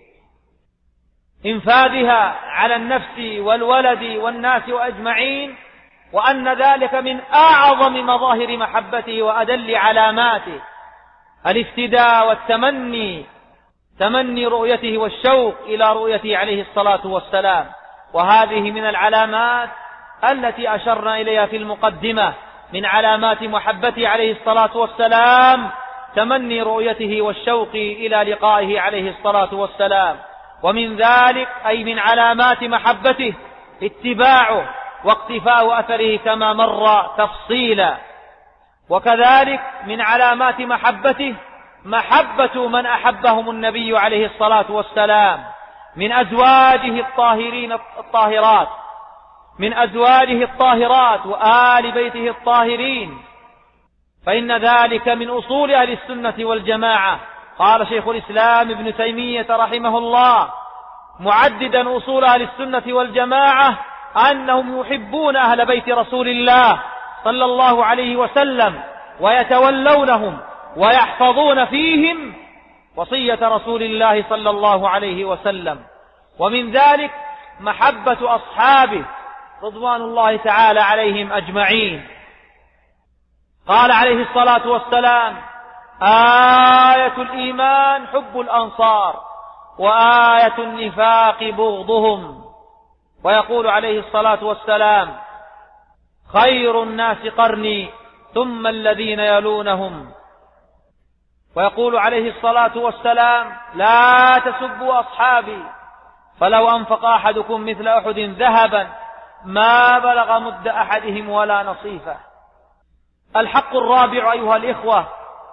إنفاذها على النفس والولد والناس أجمعين، وأن ذلك من أعظم مظاهر محبته وأدل علاماته الافتداء والتمني، تمني رؤيته والشوق إلى رؤيته عليه الصلاة والسلام. وهذه من العلامات التي أشرنا إليها في المقدمة من علامات محبته عليه الصلاة والسلام تمني رؤيته والشوق إلى لقائه عليه الصلاة والسلام. ومن ذلك أي من علامات محبته اتباعه واقتفاء أثره كما مر تفصيلا. وكذلك من علامات محبته محبة من أحبهم النبي عليه الصلاة والسلام من أزواجه الطاهرات وآل بيته الطاهرين، فإن ذلك من أصول أهل السنة والجماعة. قال شيخ الإسلام ابن تيمية رحمه الله معددا أصول أهل السنة والجماعة أنهم يحبون أهل بيت رسول الله صلى الله عليه وسلم ويتولونهم ويحفظون فيهم وصية رسول الله صلى الله عليه وسلم. ومن ذلك محبة أصحابه رضوان الله تعالى عليهم أجمعين. قال عليه الصلاة والسلام: آية الإيمان حب الأنصار وآية النفاق بغضهم. ويقول عليه الصلاة والسلام: خير الناس قرني ثم الذين يلونهم. ويقول عليه الصلاة والسلام: لا تسبوا أصحابي فلو أنفق أحدكم مثل أحد ذهبا ما بلغ مد أحدهم ولا نصيفه. الحق الرابع أيها الإخوة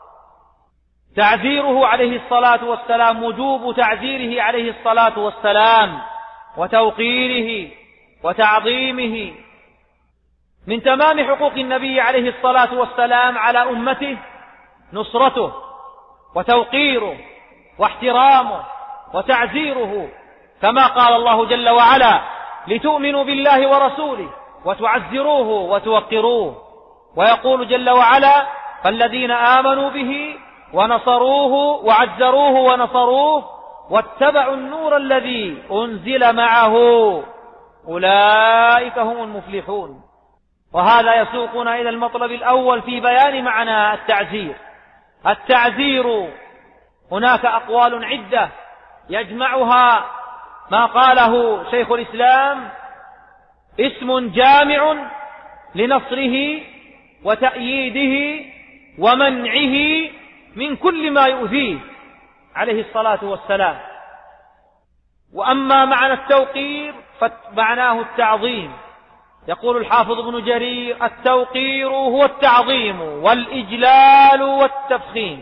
تعزيره عليه الصلاة والسلام، وجوب تعزيره عليه الصلاة والسلام وتوقيره وتعظيمه. من تمام حقوق النبي عليه الصلاة والسلام على أمته نصرته وتوقيره واحترامه وتعزيره، كما قال الله جل وعلا: لتؤمنوا بالله ورسوله وتعزروه وتوقروه. ويقول جل وعلا: فالذين آمنوا به ونصروه وعزروه ونصروه واتبعوا النور الذي أنزل معه أولئك هم المفلحون. وهذا يسوقنا إلى المطلب الأول في بيان معنى التعزير. هناك أقوال عدة يجمعها ما قاله شيخ الإسلام: اسم جامع لنصره وتأييده ومنعه من كل ما يؤذيه عليه الصلاة والسلام. وأما معنى التوقير فمعناه التعظيم. يقول الحافظ ابن جرير: التوقير هو التعظيم والإجلال والتفخيم.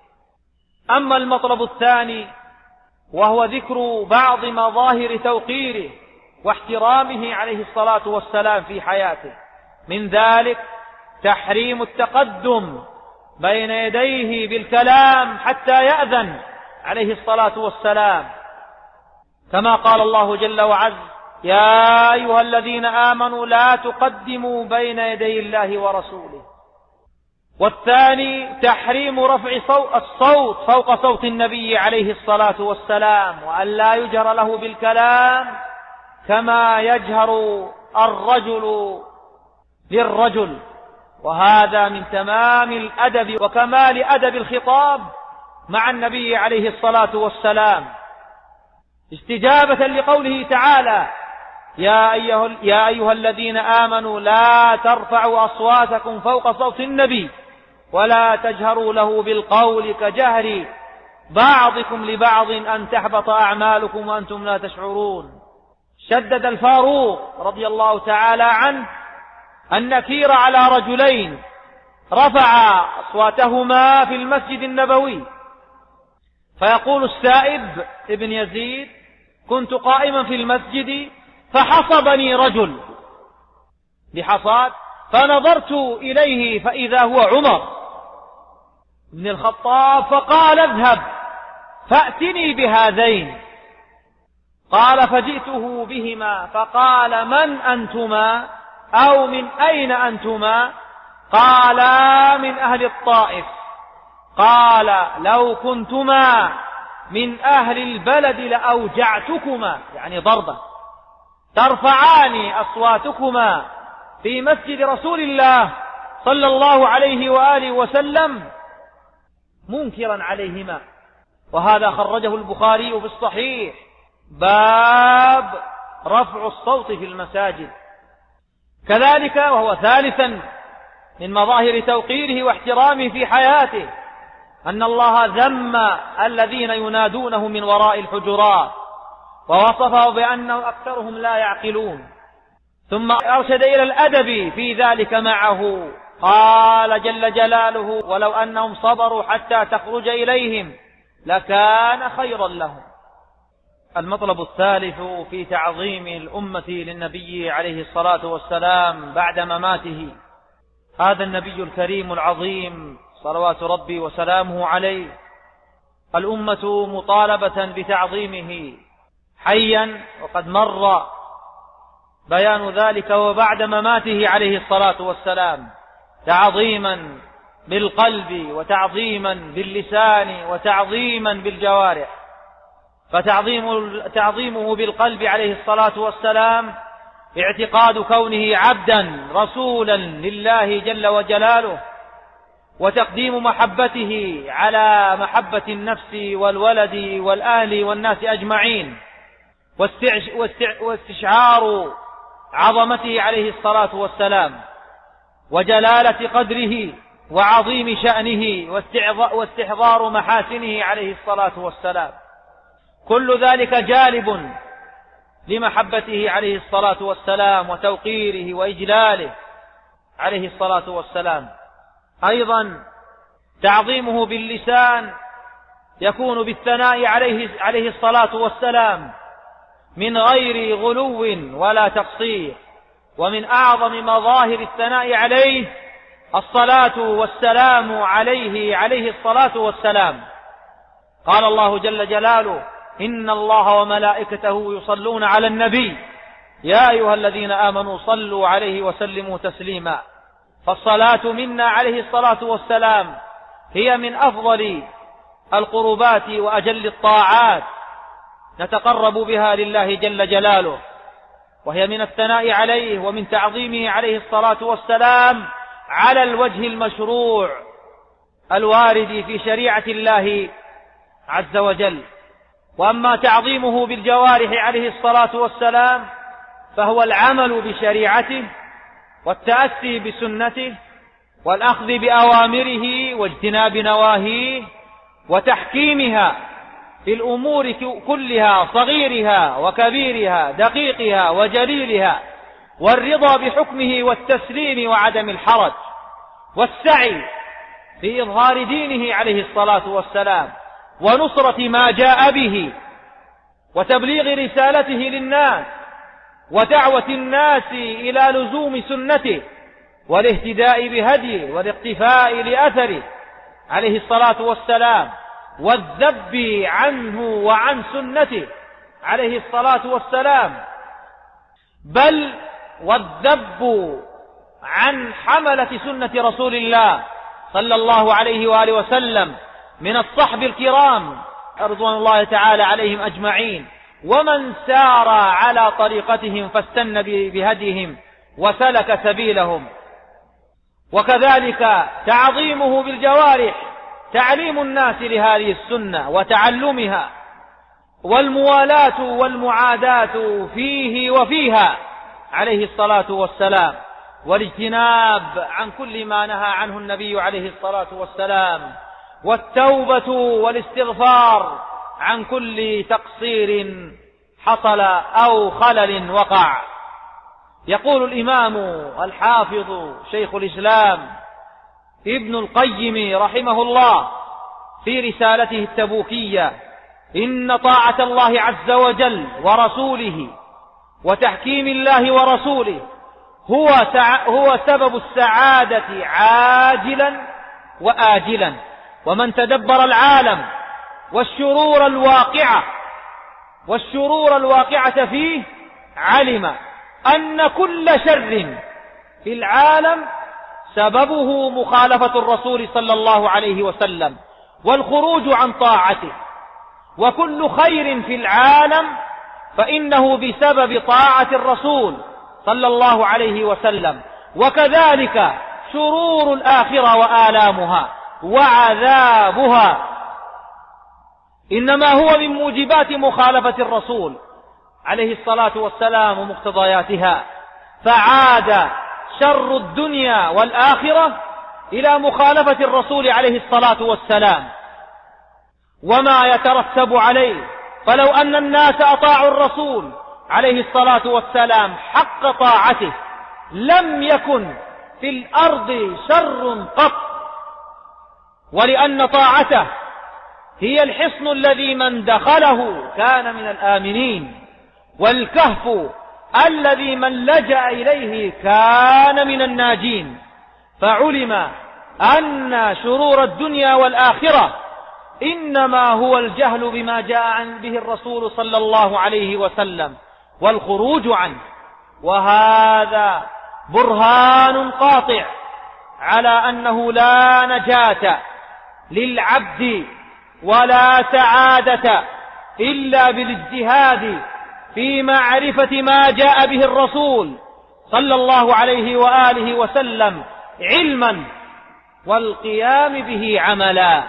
أما المطلب الثاني وهو ذكر بعض مظاهر توقيره واحترامه عليه الصلاة والسلام في حياته، من ذلك تحريم التقدم بين يديه بالكلام حتى يأذن عليه الصلاة والسلام، كما قال الله جل وعز: يا أيها الذين آمنوا لا تقدموا بين يدي الله ورسوله. والثاني تحريم رفع الصوت فوق صوت النبي عليه الصلاة والسلام، وأن لا يجهر له بالكلام كما يجهر الرجل للرجل. وهذا من تمام الأدب وكمال أدب الخطاب مع النبي عليه الصلاة والسلام، استجابة لقوله تعالى: يا أيها الذين آمنوا لا ترفعوا أصواتكم فوق صوت النبي ولا تجهروا له بالقول كجهر بعضكم لبعض أن تحبط أعمالكم وأنتم لا تشعرون. شدد الفاروق رضي الله تعالى عنه النكير على رجلين رفعا أصواتهما في المسجد النبوي، فيقول السائب ابن يزيد: كنت قائما في المسجد فحصبني رجل بحصاد فنظرت إليه فإذا هو عمر بن الخطاب، فقال: اذهب فأتني بهذين. قال: فجئته بهما فقال: من أنتما أو من أين أنتما؟ قالا: من أهل الطائف. قال: لو كنتما من أهل البلد لأوجعتكما، يعني ضربة، ترفعان أصواتكما في مسجد رسول الله صلى الله عليه وآله وسلم منكرا عليهما. وهذا خرجه البخاري في الصحيح، باب رفع الصوت في المساجد. كذلك وهو ثالثا من مظاهر توقيره واحترامه في حياته أن الله ذم الذين ينادونه من وراء الحجرات ووصفه بأنه أكثرهم لا يعقلون، ثم أرشد إلى الأدب في ذلك معه قال جل جلاله: ولو أنهم صبروا حتى تخرج إليهم لكان خيرا لهم. المطلب الثالث في تعظيم الأمة للنبي عليه الصلاة والسلام بعد مماته. هذا النبي الكريم العظيم صلوات ربي وسلامه عليه الأمة مطالبة بتعظيمه حيا، وقد مر بيان ذلك وبعد مماته عليه الصلاة والسلام، تعظيما بالقلب وتعظيما باللسان وتعظيما بالجوارح. فتعظيمه بالقلب عليه الصلاة والسلام اعتقاد كونه عبدا رسولا لله جل وجلاله، وتقديم محبته على محبة النفس والولد والأهل والناس أجمعين، واستشعار عظمته عليه الصلاة والسلام وجلالة قدره وعظيم شأنه واستحضار محاسنه عليه الصلاة والسلام. كل ذلك جالب لمحبته عليه الصلاة والسلام وتوقيره وإجلاله عليه الصلاة والسلام. أيضا تعظيمه باللسان يكون بالثناء عليه الصلاة والسلام من غير غلو ولا تقصير. ومن أعظم مظاهر الثناء عليه الصلاة والسلام عليه الصلاة والسلام. قال الله جل جلاله: إن الله وملائكته يصلون على النبي يا أيها الذين آمنوا صلوا عليه وسلموا تسليما. فالصلاة منا عليه الصلاة والسلام هي من أفضل القربات وأجل الطاعات نتقرب بها لله جل جلاله، وهي من الثناء عليه ومن تعظيمه عليه الصلاة والسلام على الوجه المشروع الوارد في شريعة الله عز وجل. وأما تعظيمه بالجوارح عليه الصلاة والسلام فهو العمل بشريعته والتأسي بسنته والأخذ بأوامره واجتناب نواهيه وتحكيمها في الأمور كلها، صغيرها وكبيرها، دقيقها وجليلها، والرضا بحكمه والتسليم وعدم الحرج، والسعي في إظهار دينه عليه الصلاة والسلام ونصرة ما جاء به وتبليغ رسالته للناس ودعوة الناس إلى لزوم سنته والاهتداء بهديه والاقتفاء لأثره عليه الصلاة والسلام، والذب عنه وعن سنته عليه الصلاة والسلام، بل والذب عن حملة سنة رسول الله صلى الله عليه وآله وسلم من الصحب الكرام رضوان الله تعالى عليهم أجمعين، ومن سار على طريقتهم فاستنى بهديهم وسلك سبيلهم. وكذلك تعظيمه بالجوارح تعليم الناس لهذه السنة وتعلمها، والموالاة والمعاداة فيه وفيها عليه الصلاة والسلام، والاجتناب عن كل ما نهى عنه النبي عليه الصلاة والسلام، والتوبة والاستغفار عن كل تقصير حصل أو خلل وقع. يقول الإمام الحافظ شيخ الإسلام ابن القيم رحمه الله في رسالته التبوكية: إن طاعة الله عز وجل ورسوله وتحكيم الله ورسوله هو سبب السعادة عاجلا وآجلا. ومن تدبر العالم والشرور الواقعة فيه علم أن كل شر في العالم سببه مخالفة الرسول صلى الله عليه وسلم والخروج عن طاعته، وكل خير في العالم فإنه بسبب طاعة الرسول صلى الله عليه وسلم. وكذلك شرور الآخرة وآلامها وعذابها إنما هو من موجبات مخالفة الرسول عليه الصلاة والسلام ومقتضياتها. فعاد شر الدنيا والآخرة إلى مخالفة الرسول عليه الصلاة والسلام وما يترتب عليه. فلو أن الناس أطاعوا الرسول عليه الصلاة والسلام حق طاعته لم يكن في الأرض شر قط، ولأن طاعته هي الحصن الذي من دخله كان من الآمنين، والكهف الذي من لجأ إليه كان من الناجين. فعلم أن شرور الدنيا والآخرة إنما هو الجهل بما جاء به الرسول صلى الله عليه وسلم والخروج عنه، وهذا برهان قاطع على أنه لا نجاة للعبد ولا سعادة إلا بالاجتهاد في معرفة ما جاء به الرسول صلى الله عليه وآله وسلم علما والقيام به عملا.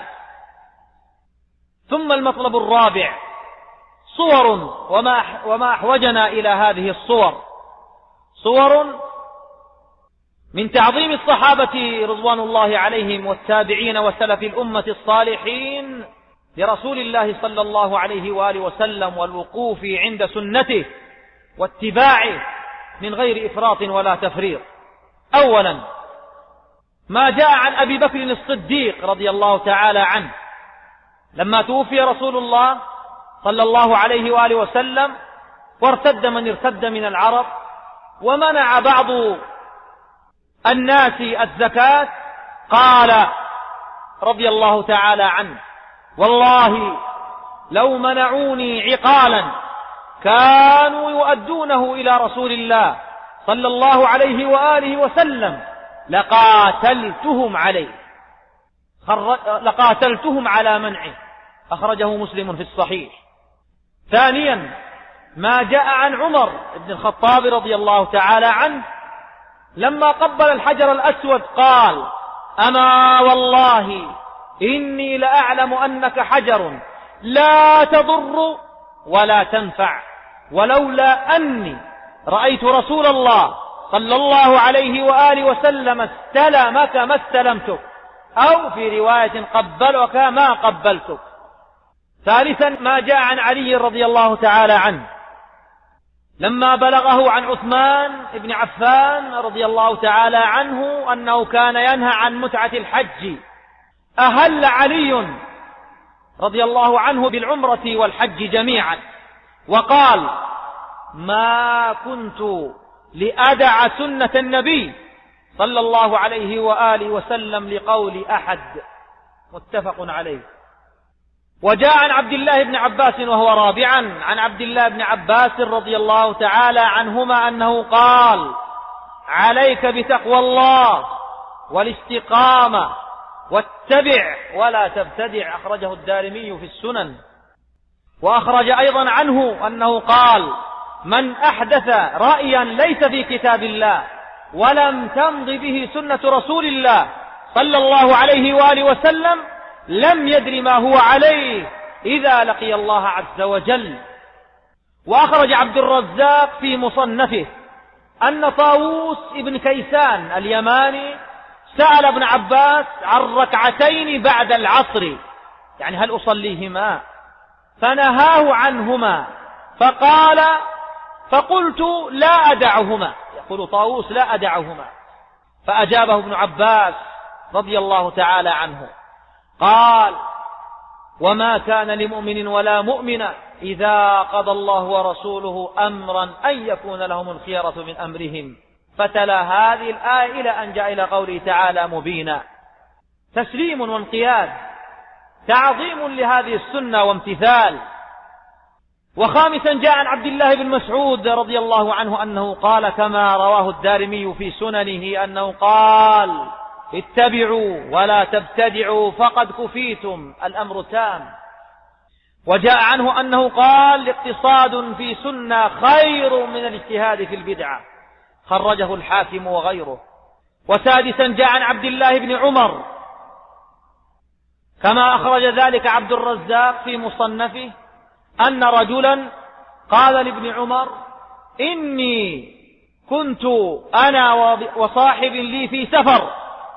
ثم المطلب الرابع صور، وما أحوجنا إلى هذه الصور، صور من تعظيم الصحابة رضوان الله عليهم والتابعين وسلف الأمة الصالحين لرسول الله صلى الله عليه وآله وسلم، والوقوف عند سنته واتباعه من غير إفراط ولا تفريط. أولا ما جاء عن أبي بكر الصديق رضي الله تعالى عنه لما توفي رسول الله صلى الله عليه وآله وسلم، وارتد من ارتد من العرب، ومنع بعض الناس الزكاة، قال رضي الله تعالى عنه: والله لو منعوني عقالا كانوا يؤدونه إلى رسول الله صلى الله عليه وآله وسلم لقاتلتهم على منعه. أخرجه مسلم في الصحيح. ثانيا ما جاء عن عمر بن الخطاب رضي الله تعالى عنه لما قبل الحجر الأسود قال: أما والله إني لأعلم أنك حجر لا تضر ولا تنفع، ولولا أني رأيت رسول الله صلى الله عليه وآله وسلم استلمك ما استلمتك، أو في رواية قبلك ما قبلتك. ثالثا ما جاء عن علي رضي الله تعالى عنه لما بلغه عن عثمان بن عفان رضي الله تعالى عنه أنه كان ينهى عن متعة الحج، أهل علي رضي الله عنه بالعمرة والحج جميعا، وقال: ما كنت لأدع سنة النبي صلى الله عليه وآله وسلم لقول أحد. متفق عليه. وجاء عن عبد الله بن عباس وهو رابعا عن عبد الله بن عباس رضي الله تعالى عنهما أنه قال: عليك بتقوى الله والاستقامة واتبع ولا تبتدع. أخرجه الدارمي في السنن. وأخرج أيضا عنه أنه قال: من أحدث رأيا ليس في كتاب الله ولم تمض به سنة رسول الله صلى الله عليه وآله وسلم لم يدر ما هو عليه إذا لقي الله عز وجل. وأخرج عبد الرزاق في مصنفه أن طاووس ابن كيسان اليماني سأل ابن عباس عن ركعتين بعد العصر، يعني هل أصليهما؟ فنهاه عنهما، فقلت لا أدعهما، يقول طاووس لا أدعهما. فأجابه ابن عباس رضي الله تعالى عنه قال: وما كان لمؤمن ولا مؤمنة إذا قضى الله ورسوله أمرا أن يكون لهم الخيرة من أمرهم. فتلا هذه الآية إلى أن جاء إلى قوله تعالى مبينا. تسليم وانقياد، تعظيم لهذه السنة وامتثال. وخامسا جاء عن عبد الله بن مسعود رضي الله عنه أنه قال كما رواه الدارمي في سننه أنه قال: اتبعوا ولا تبتدعوا فقد كفيتم، الأمر تام. وجاء عنه أنه قال: الاقتصاد في سنة خير من الاجتهاد في البدعة. خرجه الحاكم وغيره. وسادسا جاء عن عبد الله بن عمر كما أخرج ذلك عبد الرزاق في مصنفه أن رجلا قال لابن عمر: إني كنت أنا وصاحب لي في سفر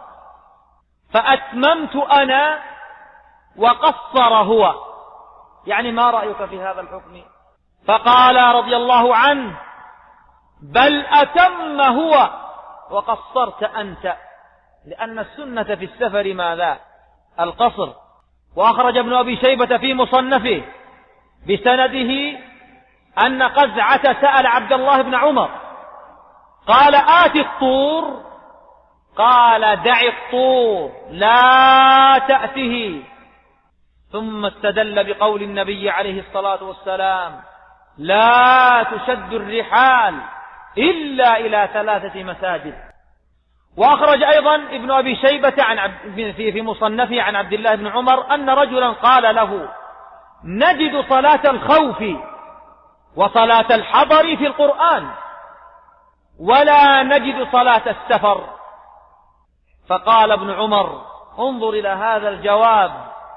فأتممت أنا وقصر هو، يعني ما رأيك في هذا الحكم؟ فقال رضي الله عنه: بل أتم هو وقصرت أنت، لأن السنة في السفر ماذا؟ القصر. وأخرج ابن أبي شيبة في مصنفه بسنده أن قزعة سأل عبد الله بن عمر قال آت الطور، قال دع الطور لا تأته، ثم استدل بقول النبي عليه الصلاة والسلام لا تشد الرحال إلا إلى 3 مساجد. وأخرج أيضا ابن أبي شيبة في مصنفه عن عبد الله بن عمر أن رجلا قال له نجد صلاة الخوف وصلاة الحضر في القرآن ولا نجد صلاة السفر. فقال ابن عمر انظر إلى هذا الجواب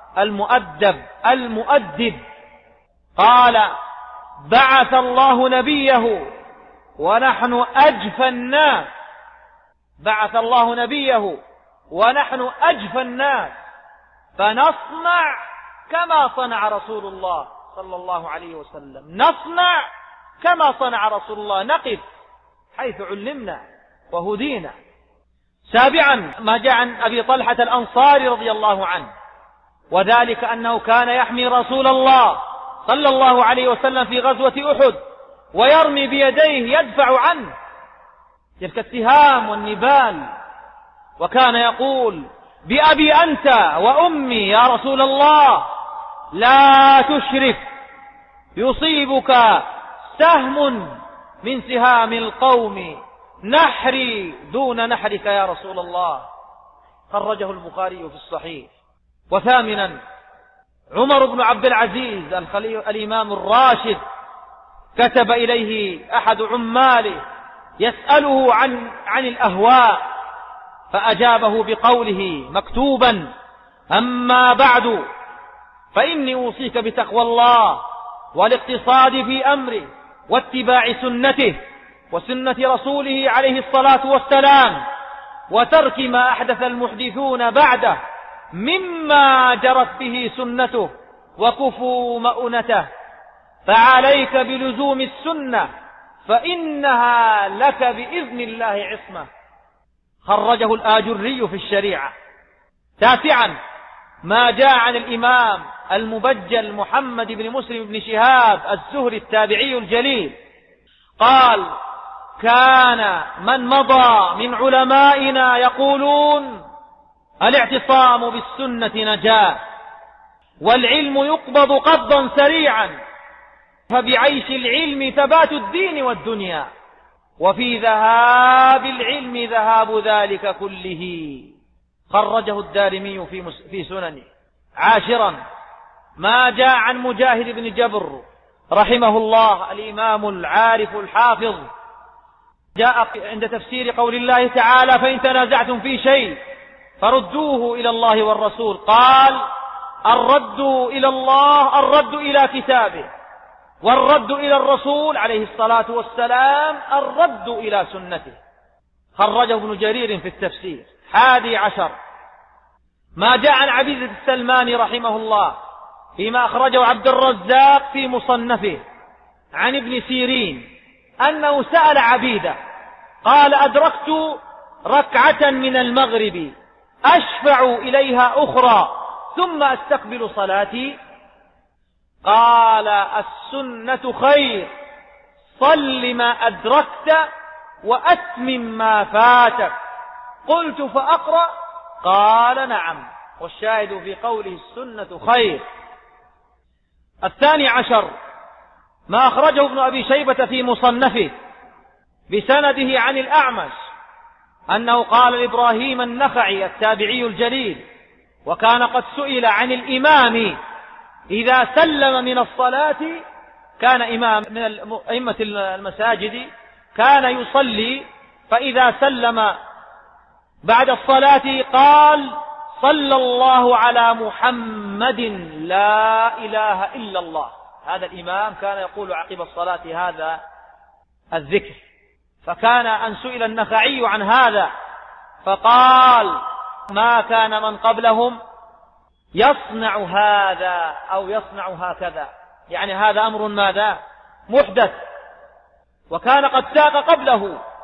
المؤدب، قال بعث الله نبيه ونحن أجفى الناس، بعث الله نبيه ونحن أجفى الناس، فنصنع كما صنع رسول الله صلى الله عليه وسلم، نصنع كما صنع رسول الله، نقف حيث علمنا وهدينا. 7 ما جاء عن أبي طلحة الأنصاري رضي الله عنه، وذلك أنه كان يحمي رسول الله صلى الله عليه وسلم في غزوة أحد ويرمي بيديه يدفع عنه تلك السهام والنبال، وكان يقول بأبي أنت وأمي يا رسول الله لا تشرف، يصيبك سهم من سهام القوم، نحري دون نحرك يا رسول الله. خرجه البخاري في الصحيح. 8 عمر بن عبد العزيز الإمام الراشد كتب إليه أحد عماله يسأله عن الأهواء، فأجابه بقوله مكتوبا أما بعد فإني أوصيك بتقوى الله والاقتصاد في أمره واتباع سنته وسنة رسوله عليه الصلاة والسلام، وترك ما أحدث المحدثون بعده مما جرت به سنته وكفوا مؤنته، فعليك بلزوم السنة فإنها لك بإذن الله عصمة. خرجه الآجري في الشريعة. 9 ما جاء عن الإمام المبجل محمد بن مسلم بن شهاب الزهري التابعي الجليل قال كان من مضى من علمائنا يقولون الاعتصام بالسنة نجاة، والعلم يقبض قبضا سريعا، فبعيش العلم ثبات الدين والدنيا، وفي ذهاب العلم ذهاب ذلك كله. خرجه الدارمي في سننه. 10 ما جاء عن مجاهد بن جبر رحمه الله الإمام العارف الحافظ، جاء عند تفسير قول الله تعالى فإن تنازعتم في شيء فردوه إلى الله والرسول، قال الرد إلى الله الرد إلى كتابه، والرد إلى الرسول عليه الصلاة والسلام الرد إلى سنته. خرجه ابن جرير في التفسير. 11 ما جاء عن عبيدة السلماني رحمه الله فيما أخرجه عبد الرزاق في مصنفه عن ابن سيرين أنه سأل عبيدة قال أدركت ركعة من المغرب أشفع إليها أخرى ثم أستقبل صلاتي، قال السنة خير، صل ما أدركت وأتمم ما فاتك. قلت فأقرأ؟ قال نعم. والشاهد في قوله السنة خير. 12 ما أخرجه ابن أبي شيبة في مصنفه بسنده عن الأعمش أنه قال لإبراهيم النخعي التابعي الجليل، وكان قد سئل عن الإمام إذا سلم من الصلاة، كان إمام من أئمة المساجد كان يصلي، فإذا سلم بعد الصلاة قال صلى الله على محمد لا إله إلا الله. هذا الإمام كان يقول عقب الصلاة هذا الذكر. فكان أن سئل النخعي عن هذا فقال ما كان من قبلهم يصنع هذا أو يصنع هكذا، يعني هذا أمر ماذا؟ محدث، وكان قد ساق قبله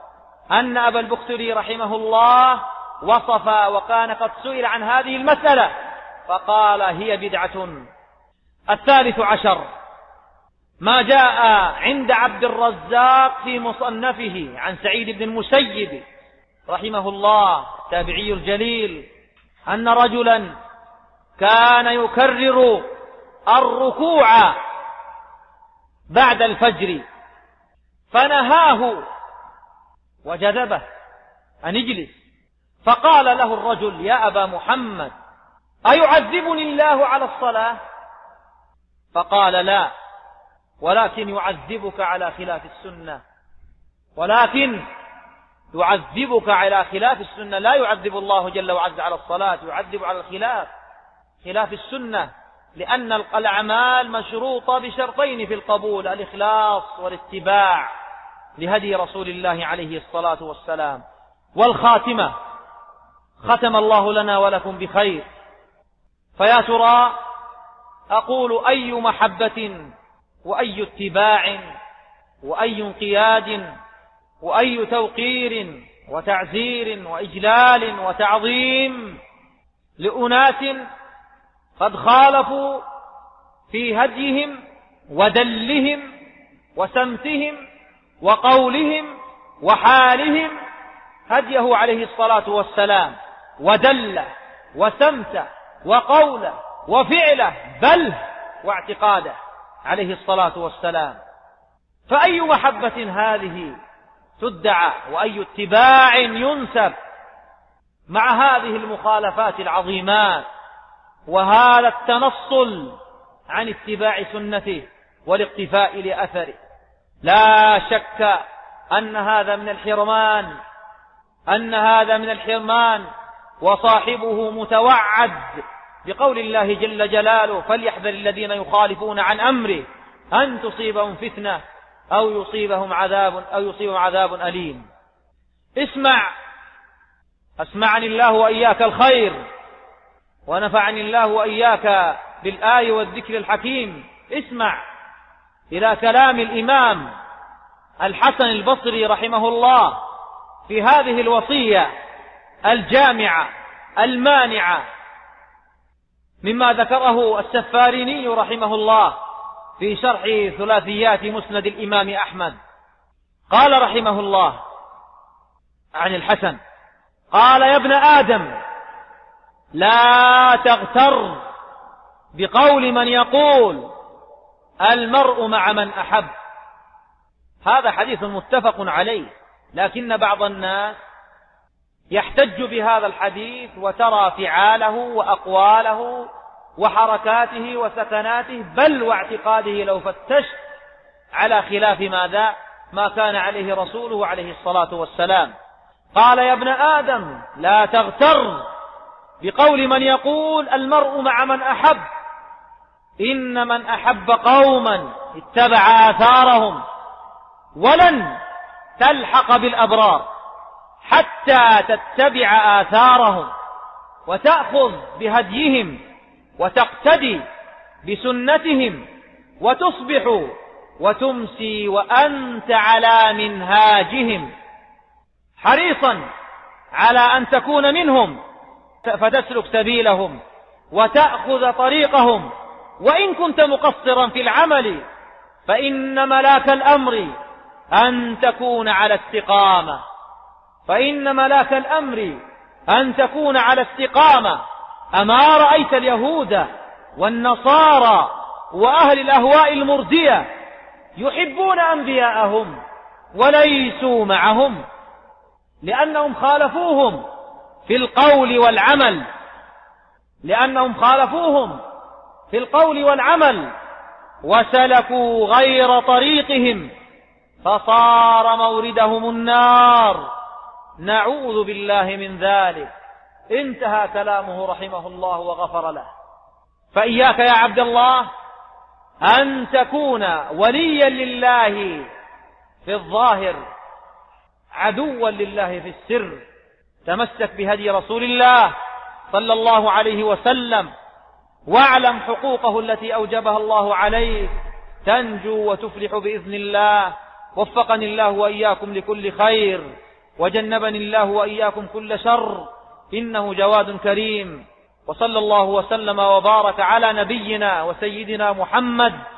أن أبا البختري رحمه الله وصف وكان قد سئل عن هذه المسألة فقال هي بدعة. 13 ما جاء عند عبد الرزاق في مصنفه عن سعيد بن المسيب رحمه الله التابعي الجليل أن رجلا كان يكرر الركوع بعد الفجر فنهاه وجذبه أن اجلس، فقال له الرجل يا أبا محمد أيعذبني الله على الصلاة؟ فقال لا، ولكن يعذبك على خلاف السنة، ولكن يعذبك على خلاف السنة. لا يعذب الله جل وعز على الصلاة، يعذب على خلاف السنة، لأن الأعمال مشروطة بشرطين في القبول: الإخلاص والاتباع لهدي رسول الله عليه الصلاة والسلام. والخاتمة ختم الله لنا ولكم بخير. فيا ترى أقول أي محبة وأي اتباع وأي انقياد وأي توقير وتعزير وإجلال وتعظيم لأناس قد خالفوا في هديهم ودلهم وسمتهم وقولهم وحالهم هديه عليه الصلاة والسلام، ودله وسمته وقوله وفعله بل واعتقاده عليه الصلاة والسلام. فأي محبة هذه تدعى وأي اتباع ينسب مع هذه المخالفات العظيمات وهذا التنصل عن اتباع سنته والاقتفاء لأثره؟ لا شك أن هذا من الحرمان، وصاحبه متوعد بقول الله جل جلاله: فليحذر الذين يخالفون عن أمره أن تصيبهم فتنة أو يصيبهم عذاب أليم. أسمعني الله وإياك الخير، ونفعني الله وإياك بالآية والذكر الحكيم. اسمع إلى كلام الإمام الحسن البصري رحمه الله في هذه الوصية الجامعة المانعة مما ذكره السفاريني رحمه الله في شرح ثلاثيات مسند الإمام أحمد. قال رحمه الله عن الحسن قال: يا ابن آدم لا تغتر بقول من يقول المرء مع من أحب. هذا حديث متفق عليه، لكن بعض الناس يحتج بهذا الحديث وترى فعاله وأقواله وحركاته وسكناته بل واعتقاده لو فتشت على خلاف ما كان عليه رسوله عليه الصلاة والسلام. قال: يا ابن آدم لا تغتر بقول من يقول المرء مع من أحب، إن من أحب قوما اتبع آثارهم ولن تلحق بالأبرار حتى تتبع آثارهم وتأخذ بهديهم وتقتدي بسنتهم وتصبح وتمسي وأنت على منهاجهم حريصا على أن تكون منهم فتسلك سبيلهم وتأخذ طريقهم، وإن كنت مقصرا في العمل فإن ملاك الأمر أن تكون على استقامة. أما رأيت اليهود والنصارى وأهل الأهواء المردية يحبون أنبياءهم وليسوا معهم، لأنهم خالفوهم في القول والعمل وسلكوا غير طريقهم فصار موردهم النار، نعوذ بالله من ذلك. انتهى كلامه رحمه الله وغفر له. فإياك يا عبد الله أن تكون وليا لله في الظاهر عدوا لله في السر. تمسك بهدي رسول الله صلى الله عليه وسلم، واعلم حقوقه التي أوجبها الله عليك، تنجو وتفلح بإذن الله. وفقني الله وإياكم لكل خير. وجنبني الله وإياكم كل شر، إنه جواد كريم. وصلى الله وسلم وبارك على نبينا وسيدنا محمد